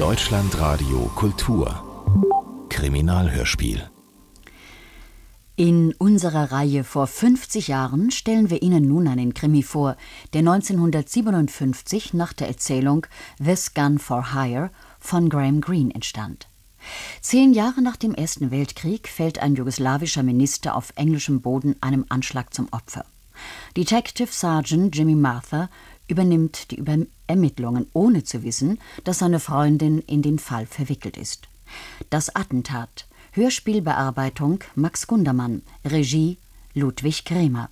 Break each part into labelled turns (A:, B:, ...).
A: Deutschlandradio Kultur Kriminalhörspiel.
B: In unserer Reihe vor 50 Jahren stellen wir Ihnen nun einen Krimi vor, der 1957 nach der Erzählung This Gun for Hire von Graham Greene entstand. 10 Jahre nach dem Ersten Weltkrieg fällt ein jugoslawischer Minister auf englischem Boden einem Anschlag zum Opfer. Detective Sergeant Jimmy Martha übernimmt die Ermittlungen, ohne zu wissen, dass seine Freundin in den Fall verwickelt ist. Das Attentat. Hörspielbearbeitung Max Gundermann. Regie Ludwig Krämer.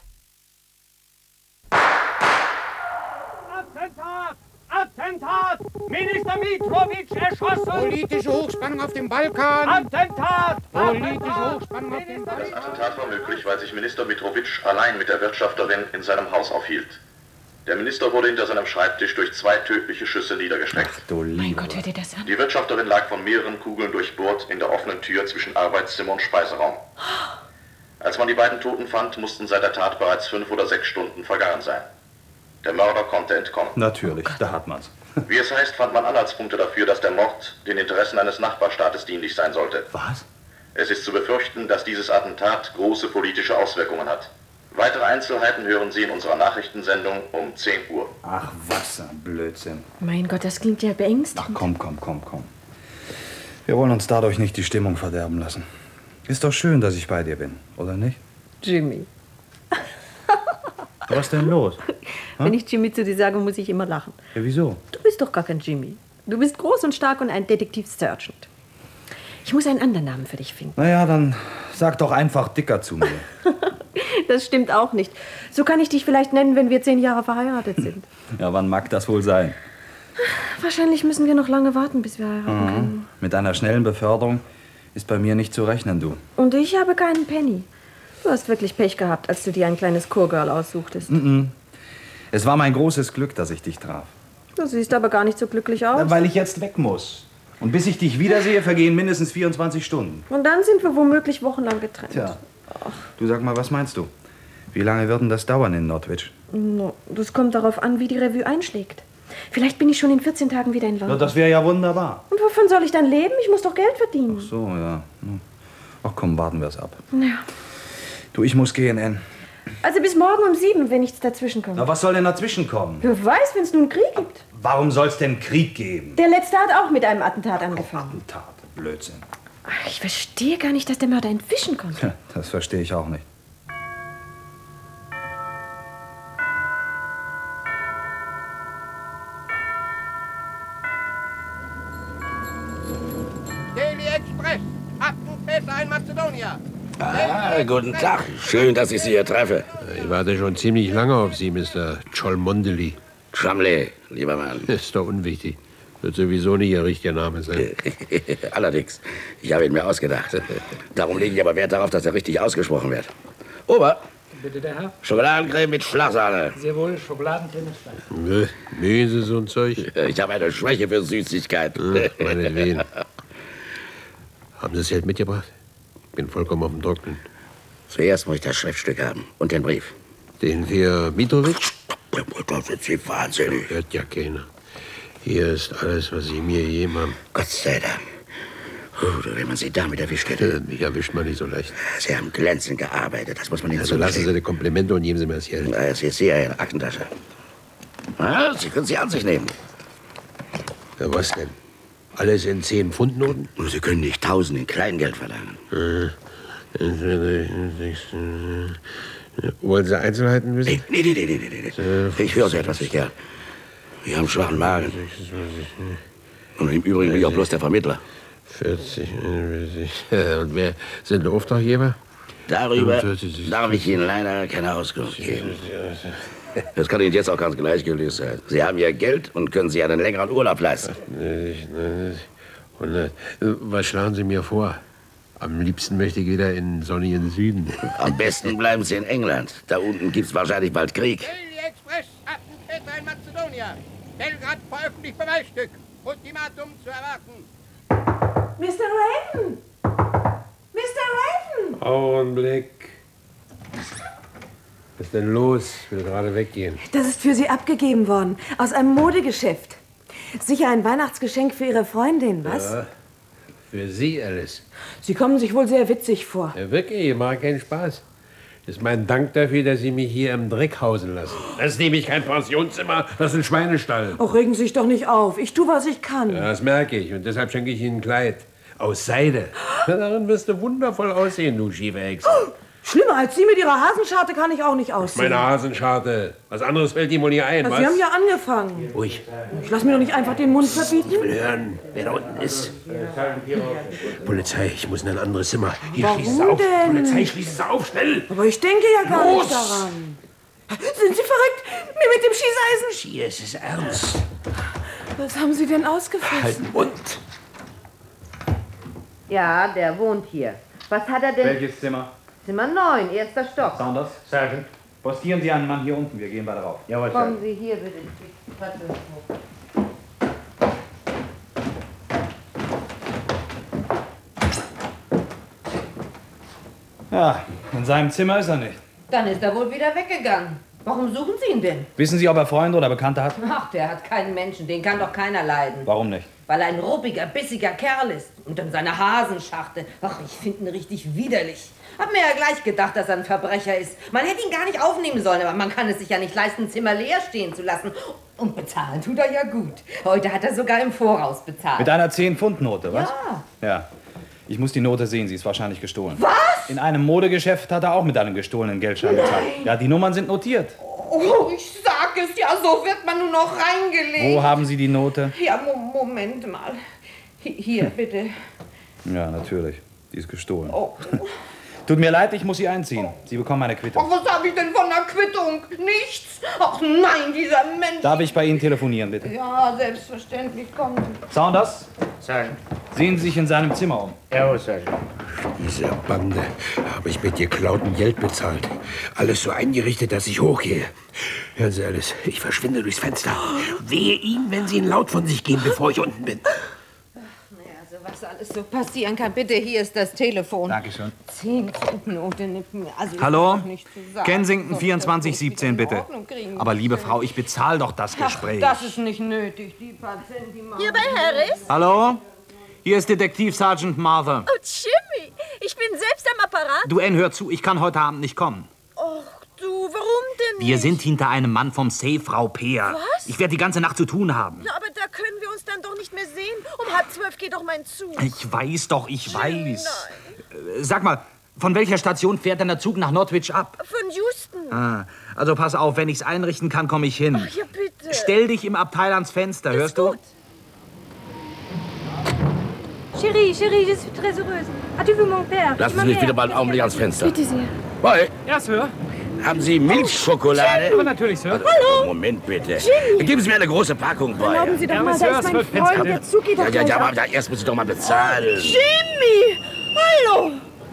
C: Attentat! Attentat! Minister Mitrovic erschossen!
D: Politische Hochspannung auf dem Balkan!
C: Attentat!
D: Politische Hochspannung auf dem Balkan!
E: Das Attentat war möglich, weil sich Minister Mitrovic allein mit der Wirtschafterin in seinem Haus aufhielt. Der Minister wurde hinter seinem Schreibtisch durch 2 tödliche Schüsse niedergestreckt.
D: Ach du Lieber.
F: Mein Gott, hört ihr das an?
E: Die Wirtschafterin lag von mehreren Kugeln durchbohrt in der offenen Tür zwischen Arbeitszimmer und Speiseraum. Als man die beiden Toten fand, mussten seit der Tat bereits 5 oder 6 Stunden vergangen sein. Der Mörder konnte entkommen.
D: Natürlich, da hat man's.
E: Wie es heißt, fand man Anhaltspunkte dafür, dass der Mord den Interessen eines Nachbarstaates dienlich sein sollte.
D: Was?
E: Es ist zu befürchten, dass dieses Attentat große politische Auswirkungen hat. Weitere Einzelheiten hören Sie in unserer Nachrichtensendung um 10 Uhr.
D: Ach, was ein Blödsinn.
F: Mein Gott, das klingt ja beängstigend.
D: Ach, komm. Wir wollen uns dadurch nicht die Stimmung verderben lassen. Ist doch schön, dass ich bei dir bin, oder nicht?
F: Jimmy.
D: Was denn los?
F: Wenn ich Jimmy zu dir sage, muss ich immer lachen.
D: Ja, wieso?
F: Du bist doch gar kein Jimmy. Du bist groß und stark und ein Detektiv-Sergeant. Ich muss einen anderen Namen für dich finden.
D: Naja, dann sag doch einfach Dicker zu mir.
F: Das stimmt auch nicht. So kann ich dich vielleicht nennen, wenn wir 10 Jahre verheiratet sind.
D: Ja, wann mag das wohl sein?
F: Wahrscheinlich müssen wir noch lange warten, bis wir heiraten können.
D: Mit einer schnellen Beförderung ist bei mir nicht zu rechnen, du.
F: Und ich habe keinen Penny. Du hast wirklich Pech gehabt, als du dir ein kleines Kurgirl aussuchtest.
D: Es war mein großes Glück, dass ich dich traf.
F: Du siehst aber gar nicht so glücklich aus.
D: Weil ich jetzt weg muss. Und bis ich dich wiedersehe, vergehen mindestens 24 Stunden.
F: Und dann sind wir womöglich wochenlang getrennt.
D: Tja. Du, sag mal, was meinst du? Wie lange wird denn das dauern in Nordwich?
F: Das kommt darauf an, wie die Revue einschlägt. Vielleicht bin ich schon in 14 Tagen wieder in London.
D: Ja, das wäre ja wunderbar.
F: Und wovon soll ich dann leben? Ich muss doch Geld verdienen.
D: Ach so, ja. Ach komm, warten wir es ab.
F: Ja.
D: Du, ich muss gehen, Ann.
F: Also bis morgen um 7, wenn nichts dazwischen kommt.
D: Na, was soll denn dazwischen kommen?
F: Wer weiß, wenn es nun Krieg gibt.
D: Warum soll es denn Krieg geben?
F: Der letzte hat auch mit einem Attentat angefangen.
D: Attentat, Blödsinn.
F: Ach, ich verstehe gar nicht, dass der Mörder entwischen konnte.
D: Ja, das verstehe ich auch nicht.
G: Daily Express, Attentäter in Mazedonien.
H: Guten Tag. Schön, dass ich Sie hier treffe.
I: Ich warte schon ziemlich lange auf Sie, Mr. Cholmondeley.
H: Schamle, lieber Mann.
I: Ist doch unwichtig. Wird sowieso nicht Ihr richtiger Name sein.
H: Allerdings, ich habe ihn mir ausgedacht. Darum lege ich aber Wert darauf, dass er richtig ausgesprochen wird. Ober,
J: Bitte, der Herr?
H: Schokoladencreme mit Schlagsahne.
J: Sehr wohl, Schokoladencreme ist da.
I: Mögen Sie so ein Zeug?
H: Ich habe eine Schwäche für Süßigkeiten.
I: Meinetwegen. Haben Sie das Geld mitgebracht? Ich bin vollkommen auf dem Trocknen.
H: Zuerst muss ich das Schriftstück haben und den Brief.
I: Den für Mitrovic?
H: Da sind Sie wahnsinnig.
I: Hört ja keiner. Hier ist alles, was Sie mir gegeben haben.
H: Gott sei Dank. Wenn man Sie damit erwischt hätte.
I: Mich erwischt man nicht so leicht.
H: Sie haben glänzend gearbeitet, das muss man Ihnen
I: Also lassen Sie
H: zugestehen.
I: die Komplimente und geben Sie mir das Geld.
H: Es ist hier Ihre Aktentasche. Sie können sie an sich nehmen.
I: Ja, was denn? Alles in 10-Pfund-Noten?
H: Sie können nicht 1000 in Kleingeld verlangen.
I: Wollen Sie Einzelheiten wissen?
H: Nee. Ich höre so etwas nicht gern. Wir haben schwachen Magen. Und im Übrigen bin ich auch bloß der Vermittler.
I: 40, 41. Und wer sind der Auftraggeber?
H: Darüber darf ich Ihnen leider keine Auskunft geben. Das kann Ihnen jetzt auch ganz gleichgültig sein. Sie haben ja Geld und können sich einen längeren Urlaub leisten.
I: 100. Was schlagen Sie mir vor? Am liebsten möchte ich wieder in sonnigen Süden.
H: Am besten bleiben Sie in England. Da unten gibt's wahrscheinlich bald Krieg.
G: Daily Express, Attentäter in Mazedonien. Belgrad veröffentlicht Beweisstück. Ultimatum zu erwarten.
F: Mr. Raven! Mr. Raven!
I: Augenblick. Was ist denn los? Ich will gerade weggehen.
F: Das ist für Sie abgegeben worden. Aus einem Modegeschäft.
K: Sicher ein Weihnachtsgeschenk für Ihre Freundin, was?
I: Ja, für Sie, Alice.
K: Sie kommen sich wohl sehr witzig vor.
I: Ja, wirklich, ich mache keinen Spaß. Das ist mein Dank dafür, dass Sie mich hier im Dreck hausen lassen. Das ist nämlich kein Pensionszimmer, das ist ein Schweinestall.
K: Auch regen Sie sich doch nicht auf. Ich tue, was ich kann.
I: Ja, das merke ich. Und deshalb schenke ich Ihnen ein Kleid. Aus Seide. Darin wirst du wundervoll aussehen, du schiefe Hexe.
K: Schlimmer als Sie mit Ihrer Hasenscharte kann ich auch nicht aussehen.
I: Meine Hasenscharte. Was anderes fällt Ihnen wohl nie ein, was?
K: Sie haben ja angefangen.
I: Ruhig.
K: Ich lass mir doch nicht einfach den Mund verbieten.
I: Ich will hören, wer da unten ist. Polizei, ich muss in ein anderes Zimmer. Hier,
K: Warum
I: schließen Sie auf.
K: denn?
I: Polizei, schließen Sie auf, schnell.
K: Aber ich denke ja gar
I: Los!
K: nicht daran. Sind Sie verrückt? Mir mit dem Schießeisen?
I: Hier, es ist ernst.
K: Was haben Sie denn ausgefressen?
I: Halt den Mund.
L: Ja, der wohnt hier. Was hat er denn?
D: Welches Zimmer?
L: Zimmer 9, erster Stock.
D: Saunders? Sergeant. Postieren Sie einen Mann hier unten, wir gehen weiter rauf. Jawohl,
L: Kommen Sie hier bitte. Die Treppe hoch.
D: Ja, in seinem Zimmer ist er nicht.
L: Dann ist er wohl wieder weggegangen. Warum suchen Sie ihn denn?
D: Wissen Sie, ob er Freunde oder Bekannte hat?
L: Ach, der hat keinen Menschen, den kann doch keiner leiden.
D: Warum nicht?
L: Weil er ein ruppiger, bissiger Kerl ist. Und dann seine Hasenscharte. Ach, ich finde ihn richtig widerlich. Hab mir ja gleich gedacht, dass er ein Verbrecher ist. Man hätte ihn gar nicht aufnehmen sollen, aber man kann es sich ja nicht leisten, ein Zimmer leer stehen zu lassen. Und bezahlen tut er ja gut. Heute hat er sogar im Voraus bezahlt.
D: Mit einer 10-Pfund-Note, was?
L: Ja.
D: Ja. Ich muss die Note sehen, sie ist wahrscheinlich gestohlen.
L: Was?
D: In einem Modegeschäft hat er auch mit einem gestohlenen Geldschein bezahlt. Ja, die Nummern sind notiert.
L: Oh, ich sag es ja, so wird man nur noch reingelegt.
D: Wo haben Sie die Note?
L: Ja, Moment mal. Hier, bitte.
D: Ja, natürlich. Die ist gestohlen.
L: Oh.
D: Tut mir leid, ich muss Sie einziehen. Sie bekommen eine Quittung.
L: Ach, was habe ich denn von der Quittung? Nichts. Ach nein, dieser Mensch.
D: Darf ich bei Ihnen telefonieren, bitte?
L: Ja, selbstverständlich, kommen Sie.
D: Saunders?
J: Sergeant.
D: Sehen Sie sich in seinem Zimmer um.
J: Jawohl, Sergeant.
I: Diese Bande habe ich mit geklautem Geld bezahlt. Alles so eingerichtet, dass ich hochgehe. Hören Sie, Alice, ich verschwinde durchs Fenster. Wehe Ihnen, wenn Sie ihn laut von sich geben, bevor ich unten bin.
L: Also, was alles so passieren kann. Bitte, hier ist das Telefon.
D: Dankeschön.
L: 10 Note nimmt mir. Also,
D: Hallo?
L: ist doch nicht zu sagen.
D: Kensington
L: So,
D: 2417, bitte.
L: Ordnung kriegen.
D: Aber liebe Frau, ich bezahle doch das Gespräch.
L: Ach, das ist nicht nötig. Die Patienten, die machen...
M: Hier bei Harris?
D: Hallo? Hier ist Detektiv Sergeant Martha.
M: Oh, Jimmy, ich bin selbst am Apparat.
D: Du, Ann, hör zu, ich kann heute Abend nicht kommen.
M: Och, du, warum denn nicht?
D: Wir sind hinter einem Mann vom Safe, Frau Peer.
M: Was?
D: Ich werde die ganze Nacht zu tun haben.
M: Na, aber da können wir uns dann doch nicht mehr sehen. Um 11:30 geht doch mein Zug.
D: Ich weiß doch, ich
M: Jimmy,
D: weiß. Sag mal, von welcher Station fährt denn der Zug nach Norwich ab?
M: Von Houston.
D: Ah, also pass auf, wenn ich's einrichten kann, komme ich hin.
M: Ach, ja, bitte.
D: Stell dich im Abteil ans Fenster, hörst du?
N: Chérie, je suis très heureuse. As-tu vu mon père?
H: Lassen Sie mich wieder mal einen Augenblick ans Fenster.
N: Bitte sehr.
H: Boy,
J: Ja, Sir.
H: haben Sie Milchschokolade?
J: Aber natürlich, Sir.
N: Hallo?
H: Moment bitte.
N: Jimmy.
H: Geben Sie mir eine große Packung, Boy.
N: Erlauben Sie doch mal, da ist mein
J: Sir,
N: Freund. Der Zug geht doch gleich
H: Ja,
N: ab.
H: aber erst müssen Sie doch mal bezahlen.
N: Jimmy! Hallo!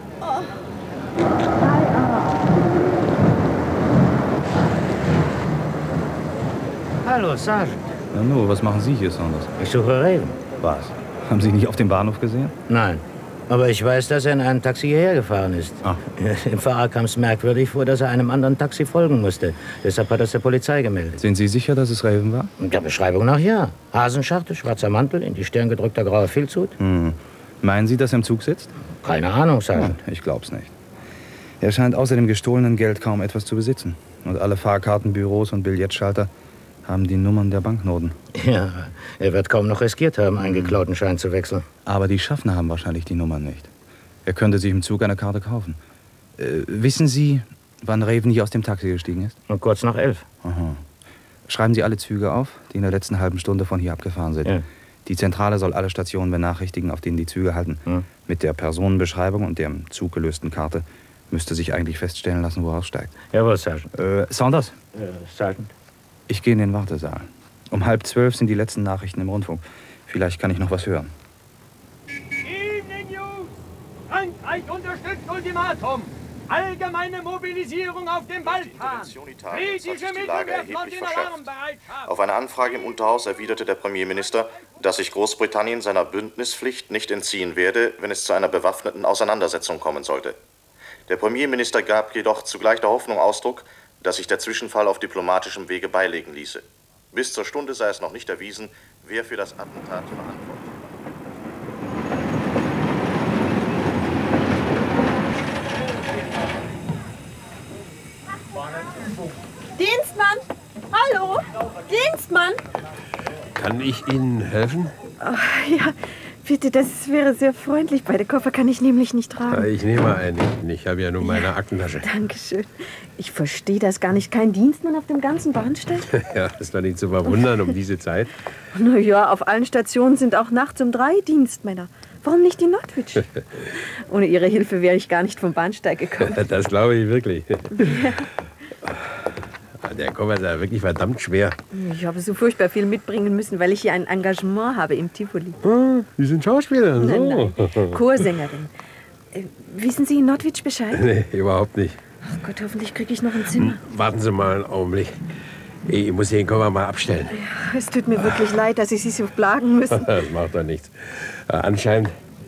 J: Hallo, Sergeant.
D: Na nu, was machen Sie hier, Saunders?
J: Ich suche Raven.
D: Was? Haben Sie ihn nicht auf dem Bahnhof gesehen?
J: Nein. Aber ich weiß, dass er in einem Taxi hierher gefahren ist.
D: Ah.
J: Dem Fahrer kam es merkwürdig vor, dass er einem anderen Taxi folgen musste. Deshalb hat er es der Polizei gemeldet.
D: Sind Sie sicher, dass es Raven war?
J: Der Beschreibung nach ja. Hasenscharte, schwarzer Mantel, in die Stirn gedrückter grauer Filzhut.
D: Meinen Sie, dass er im Zug sitzt?
J: Keine Ahnung, Sergeant.
D: Ich glaub's nicht. Er scheint außer dem gestohlenen Geld kaum etwas zu besitzen. Und alle Fahrkartenbüros und Biljettschalter haben die Nummern der Banknoten.
J: Ja, er wird kaum noch riskiert haben, einen geklauten Schein zu wechseln.
D: Aber die Schaffner haben wahrscheinlich die Nummern nicht. Er könnte sich im Zug eine Karte kaufen. Wissen Sie, wann Raven hier aus dem Taxi gestiegen ist?
J: Und kurz nach 11.
D: Aha. Schreiben Sie alle Züge auf, die in der letzten halben Stunde von hier abgefahren sind.
J: Ja.
D: Die Zentrale soll alle Stationen benachrichtigen, auf denen die Züge halten. Mit der Personenbeschreibung und der im Zug gelösten Karte müsste sich eigentlich feststellen lassen, wo er aussteigt.
J: Jawohl, Sergeant.
D: Saunders?
J: Sergeant.
D: Ich gehe in den Wartesaal. Um 11:30 sind die letzten Nachrichten im Rundfunk. Vielleicht kann ich noch was hören.
C: Evening News! Frankreich unterstützt Ultimatum! Allgemeine Mobilisierung auf dem Balkan! Britische Mittelmeerflotte in Alarmbereitschaft!
E: Auf eine Anfrage im Unterhaus erwiderte der Premierminister, dass sich Großbritannien seiner Bündnispflicht nicht entziehen werde, wenn es zu einer bewaffneten Auseinandersetzung kommen sollte. Der Premierminister gab jedoch zugleich der Hoffnung Ausdruck, dass sich der Zwischenfall auf diplomatischem Wege beilegen ließe. Bis zur Stunde sei es noch nicht erwiesen, wer für das Attentat verantwortlich
K: war. Dienstmann! Hallo! Dienstmann!
I: Kann ich Ihnen helfen?
F: Oh, ja, bitte, das wäre sehr freundlich. Beide Koffer kann ich nämlich nicht tragen.
I: Ich nehme einen. Ich habe ja nur meine Aktentasche.
F: Dankeschön. Ich verstehe das gar nicht. Kein Dienstmann auf dem ganzen Bahnsteig?
I: Ja, ist doch nicht zu verwundern um diese Zeit.
F: Na ja, auf allen Stationen sind auch nachts um 3 Dienstmänner. Warum nicht die Nordwitsch? Ohne Ihre Hilfe wäre ich gar nicht vom Bahnsteig gekommen.
I: Das glaube ich wirklich. Ja. Der Koffer ist ja wirklich verdammt schwer.
F: Ich habe so furchtbar viel mitbringen müssen, weil ich hier ein Engagement habe im Tivoli.
I: Sie sind Schauspielerin, so.
F: Nein, Chorsängerin. Wissen Sie in Nordwitsch Bescheid?
I: Nee, überhaupt nicht.
F: Ach Gott, hoffentlich kriege ich noch ein Zimmer.
I: Warten Sie mal einen Augenblick. Ich muss den Koffer mal abstellen.
F: Ja, es tut mir wirklich leid, dass ich Sie so plagen müssen.
I: Das macht doch nichts. Anscheinend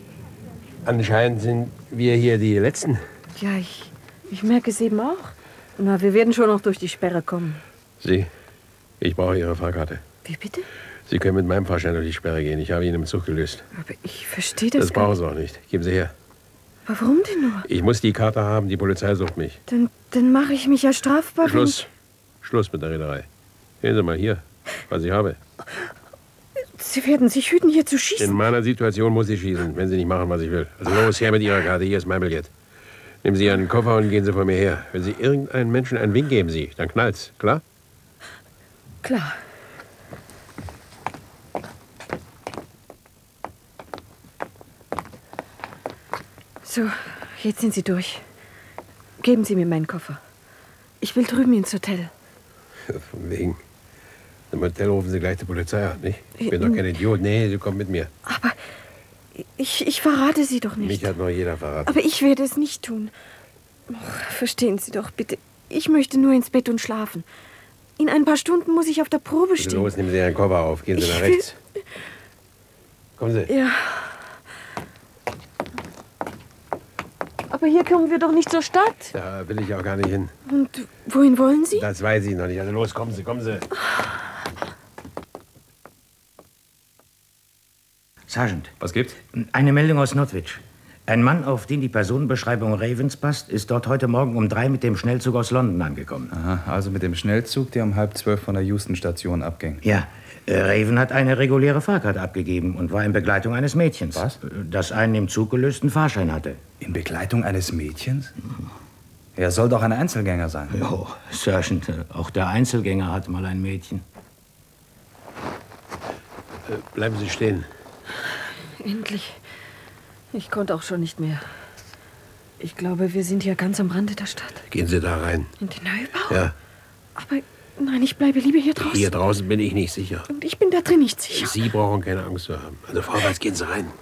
I: sind wir hier die Letzten.
F: Ja, ich merke es eben auch. Na, wir werden schon noch durch die Sperre kommen.
I: Sie, ich brauche Ihre Fahrkarte.
F: Wie bitte?
I: Sie können mit meinem Fahrschein durch die Sperre gehen. Ich habe ihn im Zug gelöst.
F: Aber ich verstehe das
I: Das brauchen Sie auch nicht. Geben Sie her.
F: Aber warum denn nur?
I: Ich muss die Karte haben. Die Polizei sucht mich.
F: Dann mache ich mich ja strafbar.
I: Schluss mit der Rederei. Sehen Sie mal hier, was ich habe.
F: Sie werden sich hüten, hier zu schießen.
I: In meiner Situation muss ich schießen, wenn Sie nicht machen, was ich will. Also los, her mit Ihrer Karte. Hier ist mein Billett. Nehmen Sie Ihren Koffer und gehen Sie vor mir her. Wenn Sie irgendeinem Menschen einen Wink geben, dann knallt's. Klar?
F: Klar. So, jetzt sind Sie durch. Geben Sie mir meinen Koffer. Ich will drüben ins Hotel.
I: Von wegen. Im Hotel rufen Sie gleich die Polizei an, nicht? Ich bin doch kein Idiot. Nee, Sie kommen mit mir.
F: Aber ich verrate Sie doch nicht.
I: Mich hat noch jeder verraten.
F: Aber ich werde es nicht tun. Verstehen Sie doch, bitte. Ich möchte nur ins Bett und schlafen. In ein paar Stunden muss ich auf der Probe stehen.
I: Los, nehmen Sie Ihren Koffer auf. Gehen Sie nach rechts. Kommen Sie.
F: Ja. Aber hier kommen wir doch nicht zur Stadt.
I: Da will ich auch gar nicht hin.
F: Und wohin wollen Sie?
I: Das weiß ich noch nicht. Also los, kommen Sie, kommen Sie.
J: Sergeant.
O: Was gibt's?
J: Eine Meldung aus Nordwitsch. Ein Mann, auf den die Personenbeschreibung Ravens passt, ist dort heute Morgen um 3 mit dem Schnellzug aus London angekommen.
D: Aha, also mit dem Schnellzug, der um 11:30 von der Houston-Station abging.
J: Ja, Raven hat eine reguläre Fahrkarte abgegeben und war in Begleitung eines Mädchens.
D: Was?
J: Das einen im Zug gelösten Fahrschein hatte.
D: In Begleitung eines Mädchens? Er soll doch ein Einzelgänger sein.
J: Jo, Sergeant, auch der Einzelgänger hat mal ein Mädchen.
I: Bleiben Sie stehen.
F: Endlich. Ich konnte auch schon nicht mehr. Ich glaube, wir sind hier ganz am Rande der Stadt.
I: Gehen Sie da rein.
F: In den Neubau?
I: Ja.
F: Aber nein, ich bleibe lieber hier draußen.
I: Hier draußen bin ich nicht sicher.
F: Und ich bin da drin nicht sicher.
I: Sie brauchen keine Angst zu haben. Also vorwärts, gehen Sie rein.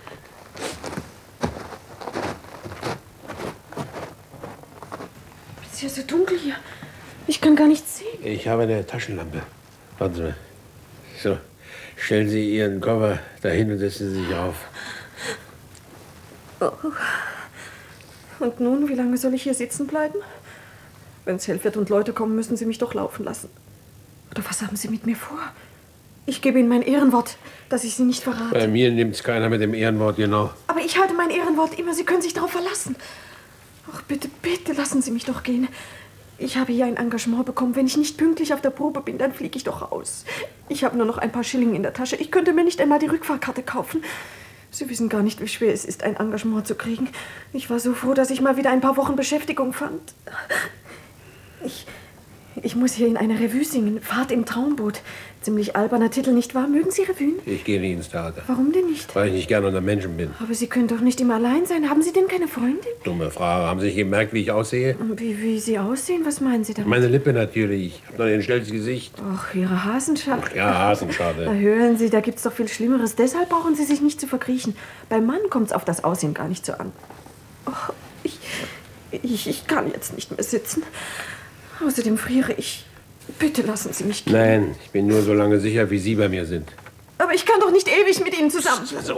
F: Es ist ja so dunkel hier. Ich kann gar nichts sehen.
I: Ich habe eine Taschenlampe. Warten Sie mal. So, stellen Sie Ihren Koffer dahin und setzen Sie sich auf.
F: Oh. Und nun, wie lange soll ich hier sitzen bleiben? Wenn es hell wird und Leute kommen, müssen Sie mich doch laufen lassen. Oder was haben Sie mit mir vor? Ich gebe Ihnen mein Ehrenwort, dass ich Sie nicht verrate.
I: Bei mir nimmt's keiner mit dem Ehrenwort, genau.
F: Aber ich halte mein Ehrenwort immer. Sie können sich darauf verlassen. Ach, bitte, bitte, lassen Sie mich doch gehen. Ich habe hier ein Engagement bekommen. Wenn ich nicht pünktlich auf der Probe bin, dann fliege ich doch raus. Ich habe nur noch ein paar Schilling in der Tasche. Ich könnte mir nicht einmal die Rückfahrkarte kaufen. Sie wissen gar nicht, wie schwer es ist, ein Engagement zu kriegen. Ich war so froh, dass ich mal wieder ein paar Wochen Beschäftigung fand. Ich muss hier in einer Revue singen. Fahrt im Traumboot. Ziemlich alberner Titel, nicht wahr? Mögen Sie Revuen?
I: Ich gehe nicht ins Theater.
F: Warum denn nicht?
I: Weil ich nicht gern unter Menschen bin.
F: Aber Sie können doch nicht immer allein sein. Haben Sie denn keine Freundin?
I: Dumme Frage. Haben Sie nicht gemerkt, wie ich aussehe?
F: Wie Sie aussehen? Was meinen Sie damit?
I: Meine Lippe natürlich. Ich habe noch ein schnelles Gesicht.
F: Ach, Ihre Hasenscharte.
I: Ja, Hasenscharte.
F: Na, hören Sie, da gibt's doch viel Schlimmeres. Deshalb brauchen Sie sich nicht zu verkriechen. Beim Mann kommt's auf das Aussehen gar nicht so an. Oh, ich kann jetzt nicht mehr sitzen. Außerdem friere ich. Bitte lassen Sie mich gehen.
I: Nein, ich bin nur so lange sicher, wie Sie bei mir sind.
F: Aber ich kann doch nicht ewig mit Ihnen zusammen.
I: So,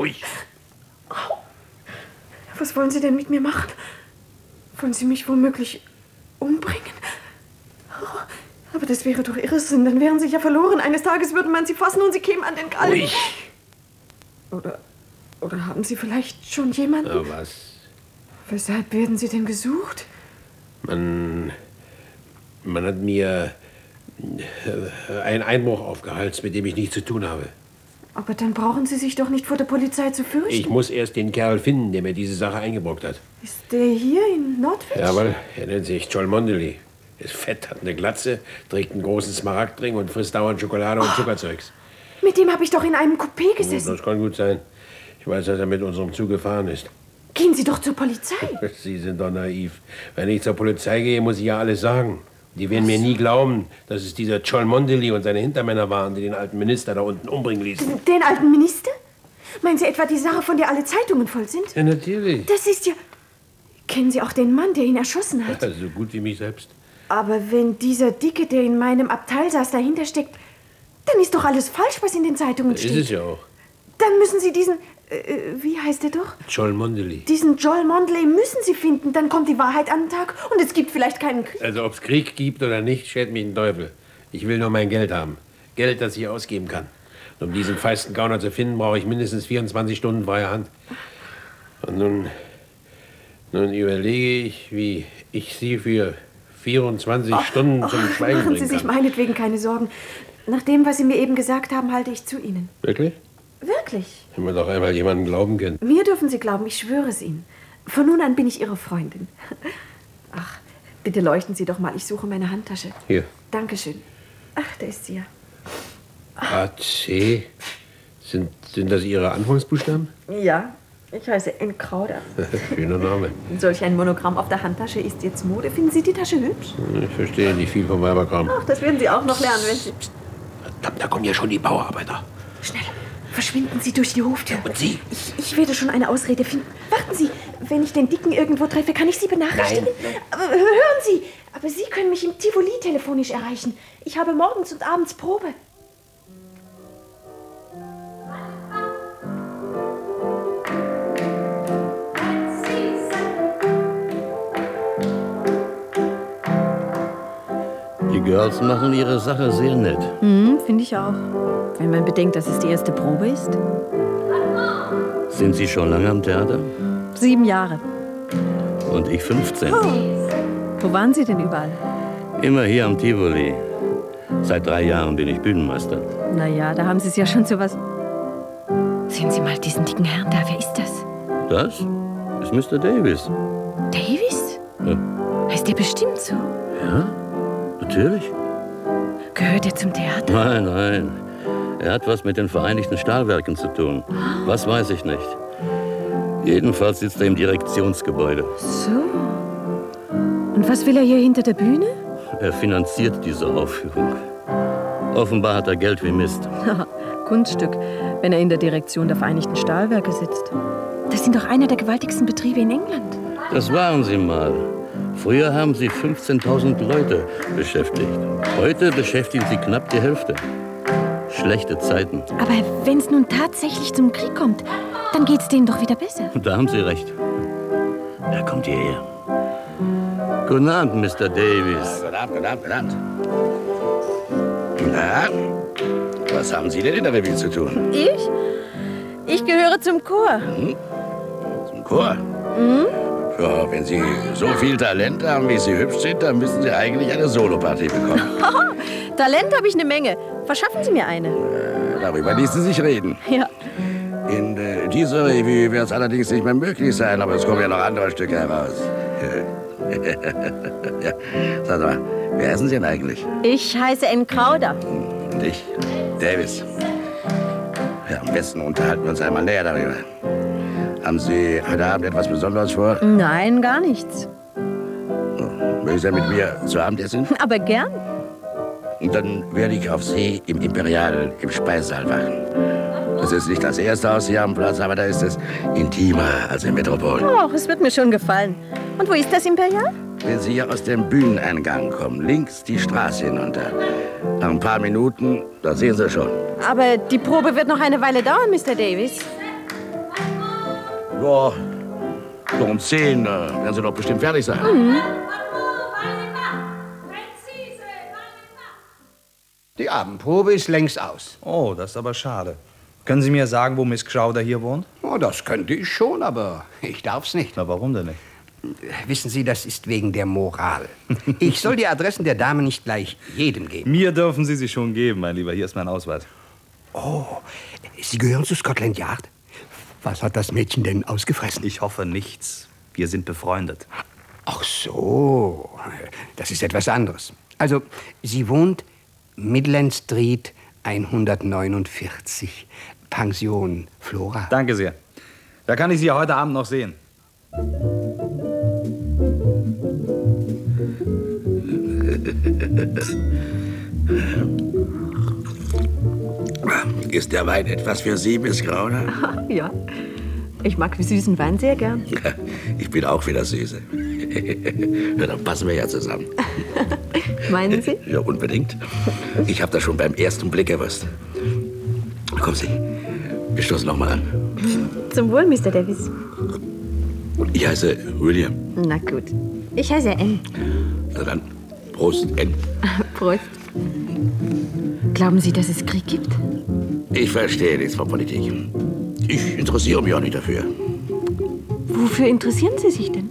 F: Was wollen Sie denn mit mir machen? Wollen Sie mich womöglich umbringen? Oh, aber das wäre doch Irrsinn. Dann wären Sie ja verloren. Eines Tages würde man Sie fassen und Sie kämen an den Galgen.
I: Ruhig.
F: Oder haben Sie vielleicht schon jemanden?
I: Na, was?
F: Weshalb werden Sie denn gesucht?
I: Man hat mir einen Einbruch aufgehalst, mit dem ich nichts zu tun habe.
F: Aber dann brauchen Sie sich doch nicht vor der Polizei zu fürchten.
I: Ich muss erst den Kerl finden, der mir diese Sache eingebrockt hat.
F: Ist der hier in Nordwich?
I: Jawohl, er nennt sich Joel Mondely. Ist fett, hat eine Glatze, trägt einen großen Smaragdring und frisst dauernd Schokolade und Zuckerzeugs.
F: Mit dem habe ich doch in einem Coupé gesessen.
I: Das kann gut sein. Ich weiß, dass er mit unserem Zug gefahren ist.
F: Gehen Sie doch zur Polizei.
I: Sie sind doch naiv. Wenn ich zur Polizei gehe, muss ich ja alles sagen. Die werden mir nie glauben, dass es dieser Joel Mondely und seine Hintermänner waren, die den alten Minister da unten umbringen ließen.
F: Den alten Minister? Meinen Sie etwa die Sache, von der alle Zeitungen voll sind?
I: Ja, natürlich.
F: Das ist ja... Kennen Sie auch den Mann, der ihn erschossen hat?
I: Ja, so gut wie mich selbst.
F: Aber wenn dieser Dicke, der in meinem Abteil saß, dahinter steckt, dann ist doch alles falsch, was in den Zeitungen steht.
I: Ist es ja auch.
F: Dann müssen Sie diesen... wie heißt der doch?
I: Joel Mondely.
F: Diesen Joel Mondely müssen Sie finden. Dann kommt die Wahrheit an den Tag und es gibt vielleicht keinen Krieg.
I: Also ob es Krieg gibt oder nicht, schert mich ein Teufel. Ich will nur mein Geld haben. Geld, das ich ausgeben kann. Und um diesen feisten Gauner zu finden, brauche ich mindestens 24 Stunden freie Hand. Und nun überlege ich, wie ich Sie für 24 Stunden zum Schweigen bringen kann.
F: Machen Sie sich meinetwegen keine Sorgen. Nach dem, was Sie mir eben gesagt haben, halte ich zu Ihnen.
I: Wirklich?
F: Wirklich.
I: Wenn man doch einmal jemanden glauben kann.
F: Mir dürfen Sie glauben, ich schwöre es Ihnen. Von nun an bin ich Ihre Freundin. Ach, bitte leuchten Sie doch mal. Ich suche meine Handtasche.
I: Hier.
F: Dankeschön. Ach, da ist sie ja.
I: AC? Sind das Ihre Anfangsbuchstaben?
F: Ja, ich heiße N. Krauder.
I: Schöner Name.
F: Solch ein Monogramm auf der Handtasche ist jetzt Mode. Finden Sie die Tasche hübsch?
I: Ich verstehe nicht viel vom Weiberkram.
F: Ach, das werden Sie auch noch lernen, wenn Sie...
I: Verdammt, da kommen ja schon die Bauarbeiter.
F: Schnell, verschwinden Sie durch die Hoftür.
I: Und Sie?
F: Ich werde schon eine Ausrede finden. Warten Sie, wenn ich den Dicken irgendwo treffe, kann ich Sie benachrichtigen?
I: Nein.
F: Aber hören Sie, aber Sie können mich im Tivoli telefonisch erreichen. Ich habe morgens und abends Probe.
H: Die Girls machen ihre Sache sehr nett.
F: Finde ich auch. Wenn man bedenkt, dass es die erste Probe ist.
H: Sind Sie schon lange am Theater?
F: 7 Jahre.
H: Und ich 15.
F: Oh. Wo waren Sie denn überall?
H: Immer hier am Tivoli. Seit 3 Jahren bin ich Bühnenmeister.
F: Naja, da haben Sie es ja schon zu was... Sehen Sie mal diesen dicken Herrn da. Wer ist das?
H: Das ist Mr. Davis.
F: Davis?
H: Ja.
F: Heißt der bestimmt so?
H: Ja, natürlich.
F: Gehört er zum Theater?
H: Nein, nein. Er hat was mit den Vereinigten Stahlwerken zu tun. Was weiß ich nicht. Jedenfalls sitzt er im Direktionsgebäude.
F: So. Und was will er hier hinter der Bühne?
H: Er finanziert diese Aufführung. Offenbar hat er Geld wie Mist.
F: Kunststück, wenn er in der Direktion der Vereinigten Stahlwerke sitzt. Das sind doch einer der gewaltigsten Betriebe in England.
H: Das waren sie mal. Früher haben sie 15.000 Leute beschäftigt. Heute beschäftigen sie knapp die Hälfte. Schlechte Zeiten.
F: Aber wenn es nun tatsächlich zum Krieg kommt, dann geht's denen doch wieder besser.
H: Da haben Sie recht. Er kommt hierher. Guten Abend, Mr. Davis. Guten Abend. Na, was haben Sie denn in der Revue zu tun?
F: Ich? Ich gehöre zum Chor.
H: Zum Chor? Ja, wenn Sie so viel Talent haben, wie Sie hübsch sind, dann müssen Sie eigentlich eine Solopartie bekommen.
F: Talent habe ich eine Menge. Verschaffen Sie mir eine.
H: Darüber ließen Sie sich reden.
F: Ja.
H: In dieser Revue wird es allerdings nicht mehr möglich sein, aber es kommen ja noch andere Stücke heraus. Ja. Sag mal, wer heißen Sie denn eigentlich?
F: Ich heiße N. Krauder.
H: Und ich, Davis. Ja, am besten unterhalten wir uns einmal näher darüber. Haben Sie heute Abend etwas Besonderes vor?
F: Nein, gar nichts.
H: Mögen Sie mit mir zu Abend essen?
F: Aber gern.
H: Und dann werde ich auf See im Imperial im Speisesaal wachen. Das ist nicht das erste Haus hier am Platz, aber da ist es intimer als im Metropol.
F: Oh, es wird mir schon gefallen. Und wo ist das Imperial?
H: Wenn Sie hier aus dem Bühneneingang kommen, links die Straße hinunter. Nach ein paar Minuten, da sehen Sie schon.
F: Aber die Probe wird noch eine Weile dauern, Mr. Davis.
H: Ja, so um 10 werden Sie doch bestimmt fertig sein.
O: Abendprobe ist längst aus.
D: Oh, das ist aber schade. Können Sie mir sagen, wo Miss Crowder hier wohnt?
O: Oh, das könnte ich schon, aber ich darf's nicht.
D: Na, warum denn nicht?
O: Wissen Sie, das ist wegen der Moral. Ich soll die Adressen der Dame nicht gleich jedem geben.
D: Mir dürfen Sie sie schon geben, mein Lieber. Hier ist mein Ausweis.
O: Oh, Sie gehören zu Scotland Yard? Was hat das Mädchen denn ausgefressen?
D: Ich hoffe nichts. Wir sind befreundet.
O: Ach so, das ist etwas anderes. Also, sie wohnt Midland Street 149, Pension Flora.
D: Danke sehr. Da kann ich Sie heute Abend noch sehen.
H: Ist der Wein etwas für Sie, Miss Crowder?
F: Ja, ich mag süßen Wein sehr gern.
H: Ich bin auch wieder Süße. Ja, dann passen wir ja zusammen.
F: Meinen Sie?
H: Ja, unbedingt. Ich habe das schon beim ersten Blick gewusst. Kommen Sie, wir stoßen noch mal an.
F: Zum Wohl, Mr. Davis.
H: Ich heiße William.
F: Na gut. Ich heiße Anne.
H: Na dann, Prost, Anne.
F: Prost. Glauben Sie, dass es Krieg gibt?
H: Ich verstehe nichts von Politik. Ich interessiere mich auch nicht dafür.
F: Wofür interessieren Sie sich denn?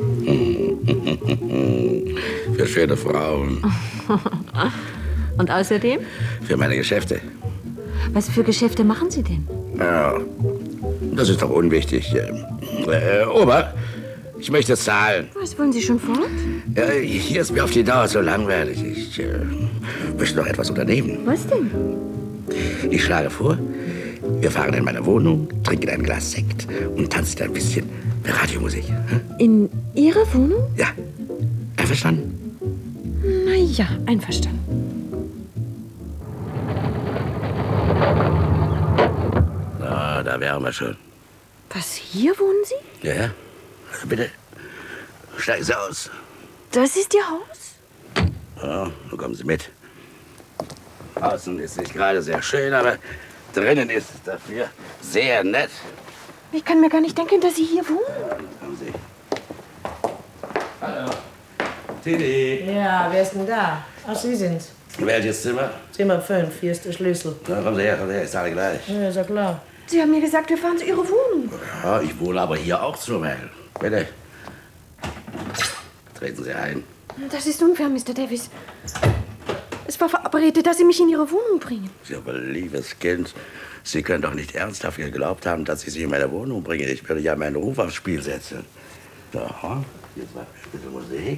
H: Für schöne Frauen.
F: Und außerdem?
H: Für meine Geschäfte.
F: Was für Geschäfte machen Sie denn?
H: Ja, das ist doch unwichtig. Ober, ich möchte zahlen.
F: Was, wollen Sie schon fort?
H: Hier ist mir auf die Dauer so langweilig. Ich möchte noch etwas unternehmen.
F: Was denn?
H: Ich schlage vor, wir fahren in meine Wohnung, trinken ein Glas Sekt und tanzen ein bisschen Radiomusik.
F: In Ihrer Wohnung?
H: Ja. Einverstanden?
F: Na ja, einverstanden.
H: Na, da wären wir schon.
F: Was, hier wohnen Sie?
H: Ja, ja. Bitte, steigen Sie aus.
F: Das ist Ihr Haus?
H: Ja, nun kommen Sie mit. Außen ist nicht gerade sehr schön, aber drinnen ist es dafür sehr nett.
F: Ich kann mir gar nicht denken, dass Sie hier wohnen.
H: Kommen Sie. Hallo. Tilly.
L: Ja, wer ist denn da? Ach, Sie sind's.
H: Welches Zimmer?
L: Zimmer 5, hier ist der Schlüssel.
H: Na, kommen Sie her, ist alle gleich.
L: Ja, ist ja klar.
F: Sie haben mir gesagt, wir fahren zu Ihrer Wohnung.
H: Ja, ich wohne aber hier auch zur Weil. Bitte. Treten Sie ein.
F: Das ist unfair, Mr. Davis. Es war verabredet, dass Sie mich in Ihre Wohnung bringen.
H: Ja, aber liebes Kind, Sie können doch nicht ernsthaft geglaubt haben, dass ich Sie in meine Wohnung bringe. Ich würde ja meinen Ruf aufs Spiel setzen. Aha, jetzt mal ein bisschen Musik.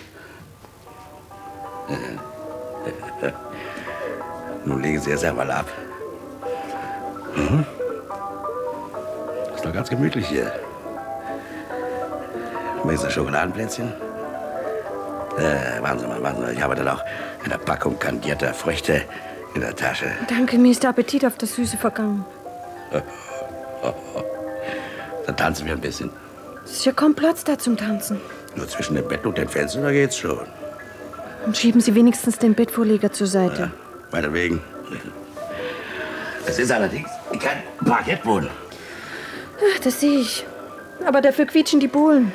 H: Nun legen Sie es einmal ab. Mhm. Ist doch ganz gemütlich hier. Möchten Sie Schokoladenplätzchen? Warten Sie mal. Ich habe dann auch eine Packung kandierter Früchte in der Tasche.
F: Danke, mir ist der Appetit auf das Süße vergangen.
H: Dann tanzen wir ein bisschen.
F: Es ist ja kaum Platz da zum Tanzen.
H: Nur zwischen dem Bett und den Fenstern, da geht's schon.
F: Und schieben Sie wenigstens den Bettvorleger zur Seite.
H: Ja, meinetwegen. Es ist allerdings kein Parkettboden.
F: Ach, das sehe ich. Aber dafür quietschen die Bohlen.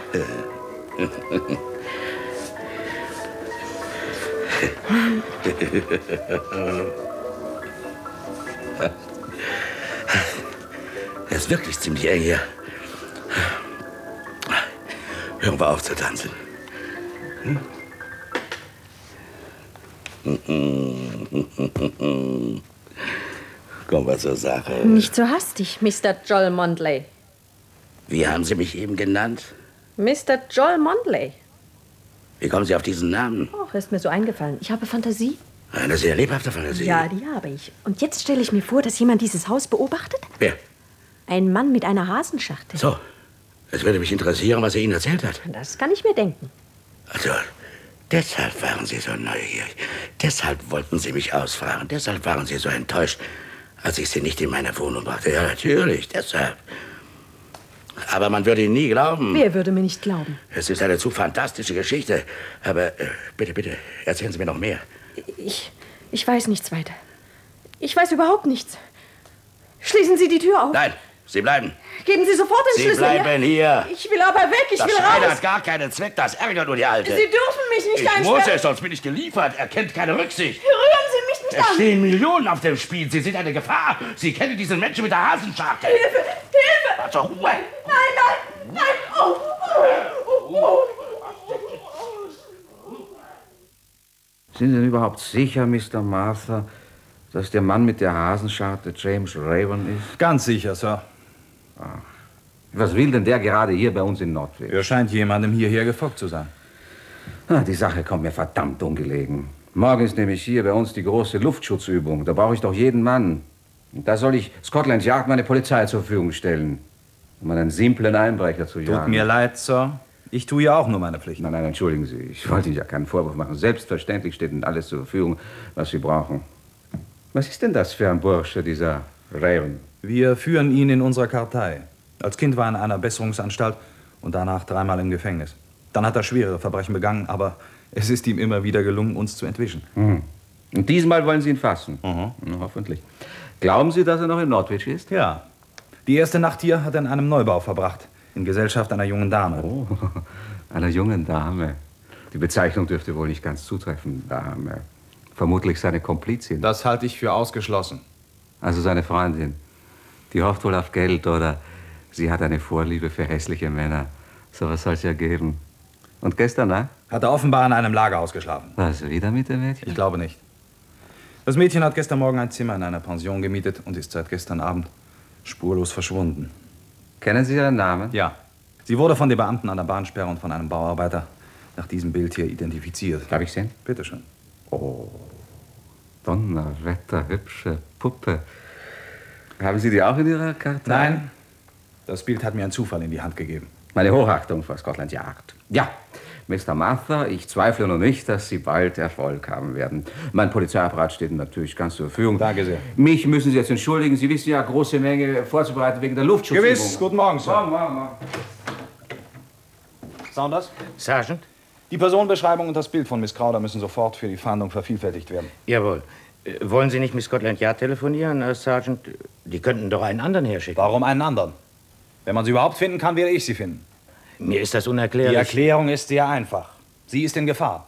H: Es ist wirklich ziemlich eng hier. Hören wir auf zu tanzen. Kommen wir zur Sache.
F: Nicht so hastig, Mr. Joel Mondley.
H: Wie haben Sie mich eben genannt?
F: Mr. Joel Mondley.
H: Wie kommen Sie auf diesen Namen?
F: Ach, ist mir so eingefallen. Ich habe Fantasie.
H: Eine sehr lebhafte Fantasie.
F: Ja, die habe ich. Und jetzt stelle ich mir vor, dass jemand dieses Haus beobachtet.
H: Wer?
F: Ein Mann mit einer Hasenschachtel.
H: So. Es würde mich interessieren, was er Ihnen erzählt hat.
F: Das kann ich mir denken.
H: Also, deshalb waren Sie so neugierig. Deshalb wollten Sie mich ausfragen. Deshalb waren Sie so enttäuscht, als ich Sie nicht in meine Wohnung brachte. Ja, natürlich, deshalb. Aber man würde Ihnen nie glauben.
F: Wer würde mir nicht glauben?
H: Es ist eine zu fantastische Geschichte. Aber bitte, erzählen Sie mir noch mehr.
F: Ich weiß nichts weiter. Ich weiß überhaupt nichts. Schließen Sie die Tür auf.
H: Nein, Sie bleiben.
F: Geben Sie sofort den Schlüssel
H: her. Sie bleiben hier.
F: Ich will aber weg, ich will raus.
H: Das Schreien hat gar keinen Zweck, das ärgert nur die Alte.
F: Sie dürfen mich nicht einsperren.
H: Ich muss es, sonst bin ich geliefert. Er kennt keine Rücksicht.
F: Rühren Sie mich
M: nicht
H: Es
M: an!
H: stehen Millionen auf dem Spiel. Sie sind eine Gefahr. Sie kennen diesen Menschen mit der Hasenscharte.
M: Hilfe! Hilfe!
H: Warte, Ruhe!
M: Nein, nein, nein! Oh, oh, oh.
D: Sind Sie denn überhaupt sicher, Mr. Martha, dass der Mann mit der Hasenscharte James Raven ist?
P: Ganz sicher, Sir.
D: Ach. Was will denn der gerade hier bei uns in Nordwich?
P: Er scheint jemandem hierher gefolgt zu sein.
D: Die Sache kommt mir verdammt ungelegen. Morgen ist nämlich hier bei uns die große Luftschutzübung. Da brauche ich doch jeden Mann. Und da soll ich Scotland Yard meine Polizei zur Verfügung stellen, um einen simplen Einbrecher zu jagen.
P: Tut mir leid, Sir. Ich tue ja auch nur meine Pflicht.
D: Nein, entschuldigen Sie. Ich wollte Ihnen ja keinen Vorwurf machen. Selbstverständlich steht Ihnen alles zur Verfügung, was Sie brauchen. Was ist denn das für ein Bursche, dieser Raven?
P: Wir führen ihn in unserer Kartei. Als Kind war er in einer Besserungsanstalt und danach 3-mal im Gefängnis. Dann hat er schwere Verbrechen begangen, aber es ist ihm immer wieder gelungen, uns zu entwischen.
D: Mhm. Und diesmal wollen Sie ihn fassen?
P: Mhm.
D: Na, hoffentlich. Glauben Sie, dass er noch in Nordwich ist?
P: Ja. Die erste Nacht hier hat er in einem Neubau verbracht. In Gesellschaft einer jungen Dame.
D: Oh, einer jungen Dame. Die Bezeichnung dürfte wohl nicht ganz zutreffen, Dame. Vermutlich seine Komplizin.
P: Das halte ich für ausgeschlossen.
D: Also seine Freundin. Die hofft wohl auf Geld oder sie hat eine Vorliebe für hässliche Männer. So was soll es ja geben. Und gestern, ne?
P: Hat er offenbar in einem Lagerhaus geschlafen.
D: Was, wieder mit dem Mädchen?
P: Ich glaube nicht. Das Mädchen hat gestern Morgen ein Zimmer in einer Pension gemietet und ist seit gestern Abend spurlos verschwunden.
D: Kennen Sie ihren Namen?
P: Ja. Sie wurde von den Beamten an der Bahnsperre und von einem Bauarbeiter nach diesem Bild hier identifiziert.
D: Darf ich sehen?
P: Bitte schön.
D: Oh, Donnerwetter, hübsche Puppe. Haben Sie die auch in Ihrer Karte?
P: Nein. Das Bild hat mir ein Zufall in die Hand gegeben.
D: Meine Hochachtung vor Scotland Yard. Ja, Mr. Martha, ich zweifle noch nicht, dass Sie bald Erfolg haben werden. Mein Polizeiapparat steht Ihnen natürlich ganz zur Verfügung.
P: Danke sehr.
D: Mich müssen Sie jetzt entschuldigen. Sie wissen ja, große Menge vorzubereiten wegen der Luftschutzübung.
P: Gewiss. Guten Morgen, Sir.
D: Morgen.
P: Saunders?
J: Sergeant?
P: Die Personenbeschreibung und das Bild von Miss Crowder müssen sofort für die Fahndung vervielfältigt werden.
J: Jawohl. Wollen Sie nicht mit Scotland Yard telefonieren, Sergeant? Die könnten doch einen anderen herschicken.
P: Warum einen anderen? Wenn man sie überhaupt finden kann, werde ich sie finden.
J: Mir ist das unerklärlich.
P: Die Erklärung ist sehr einfach. Sie ist in Gefahr.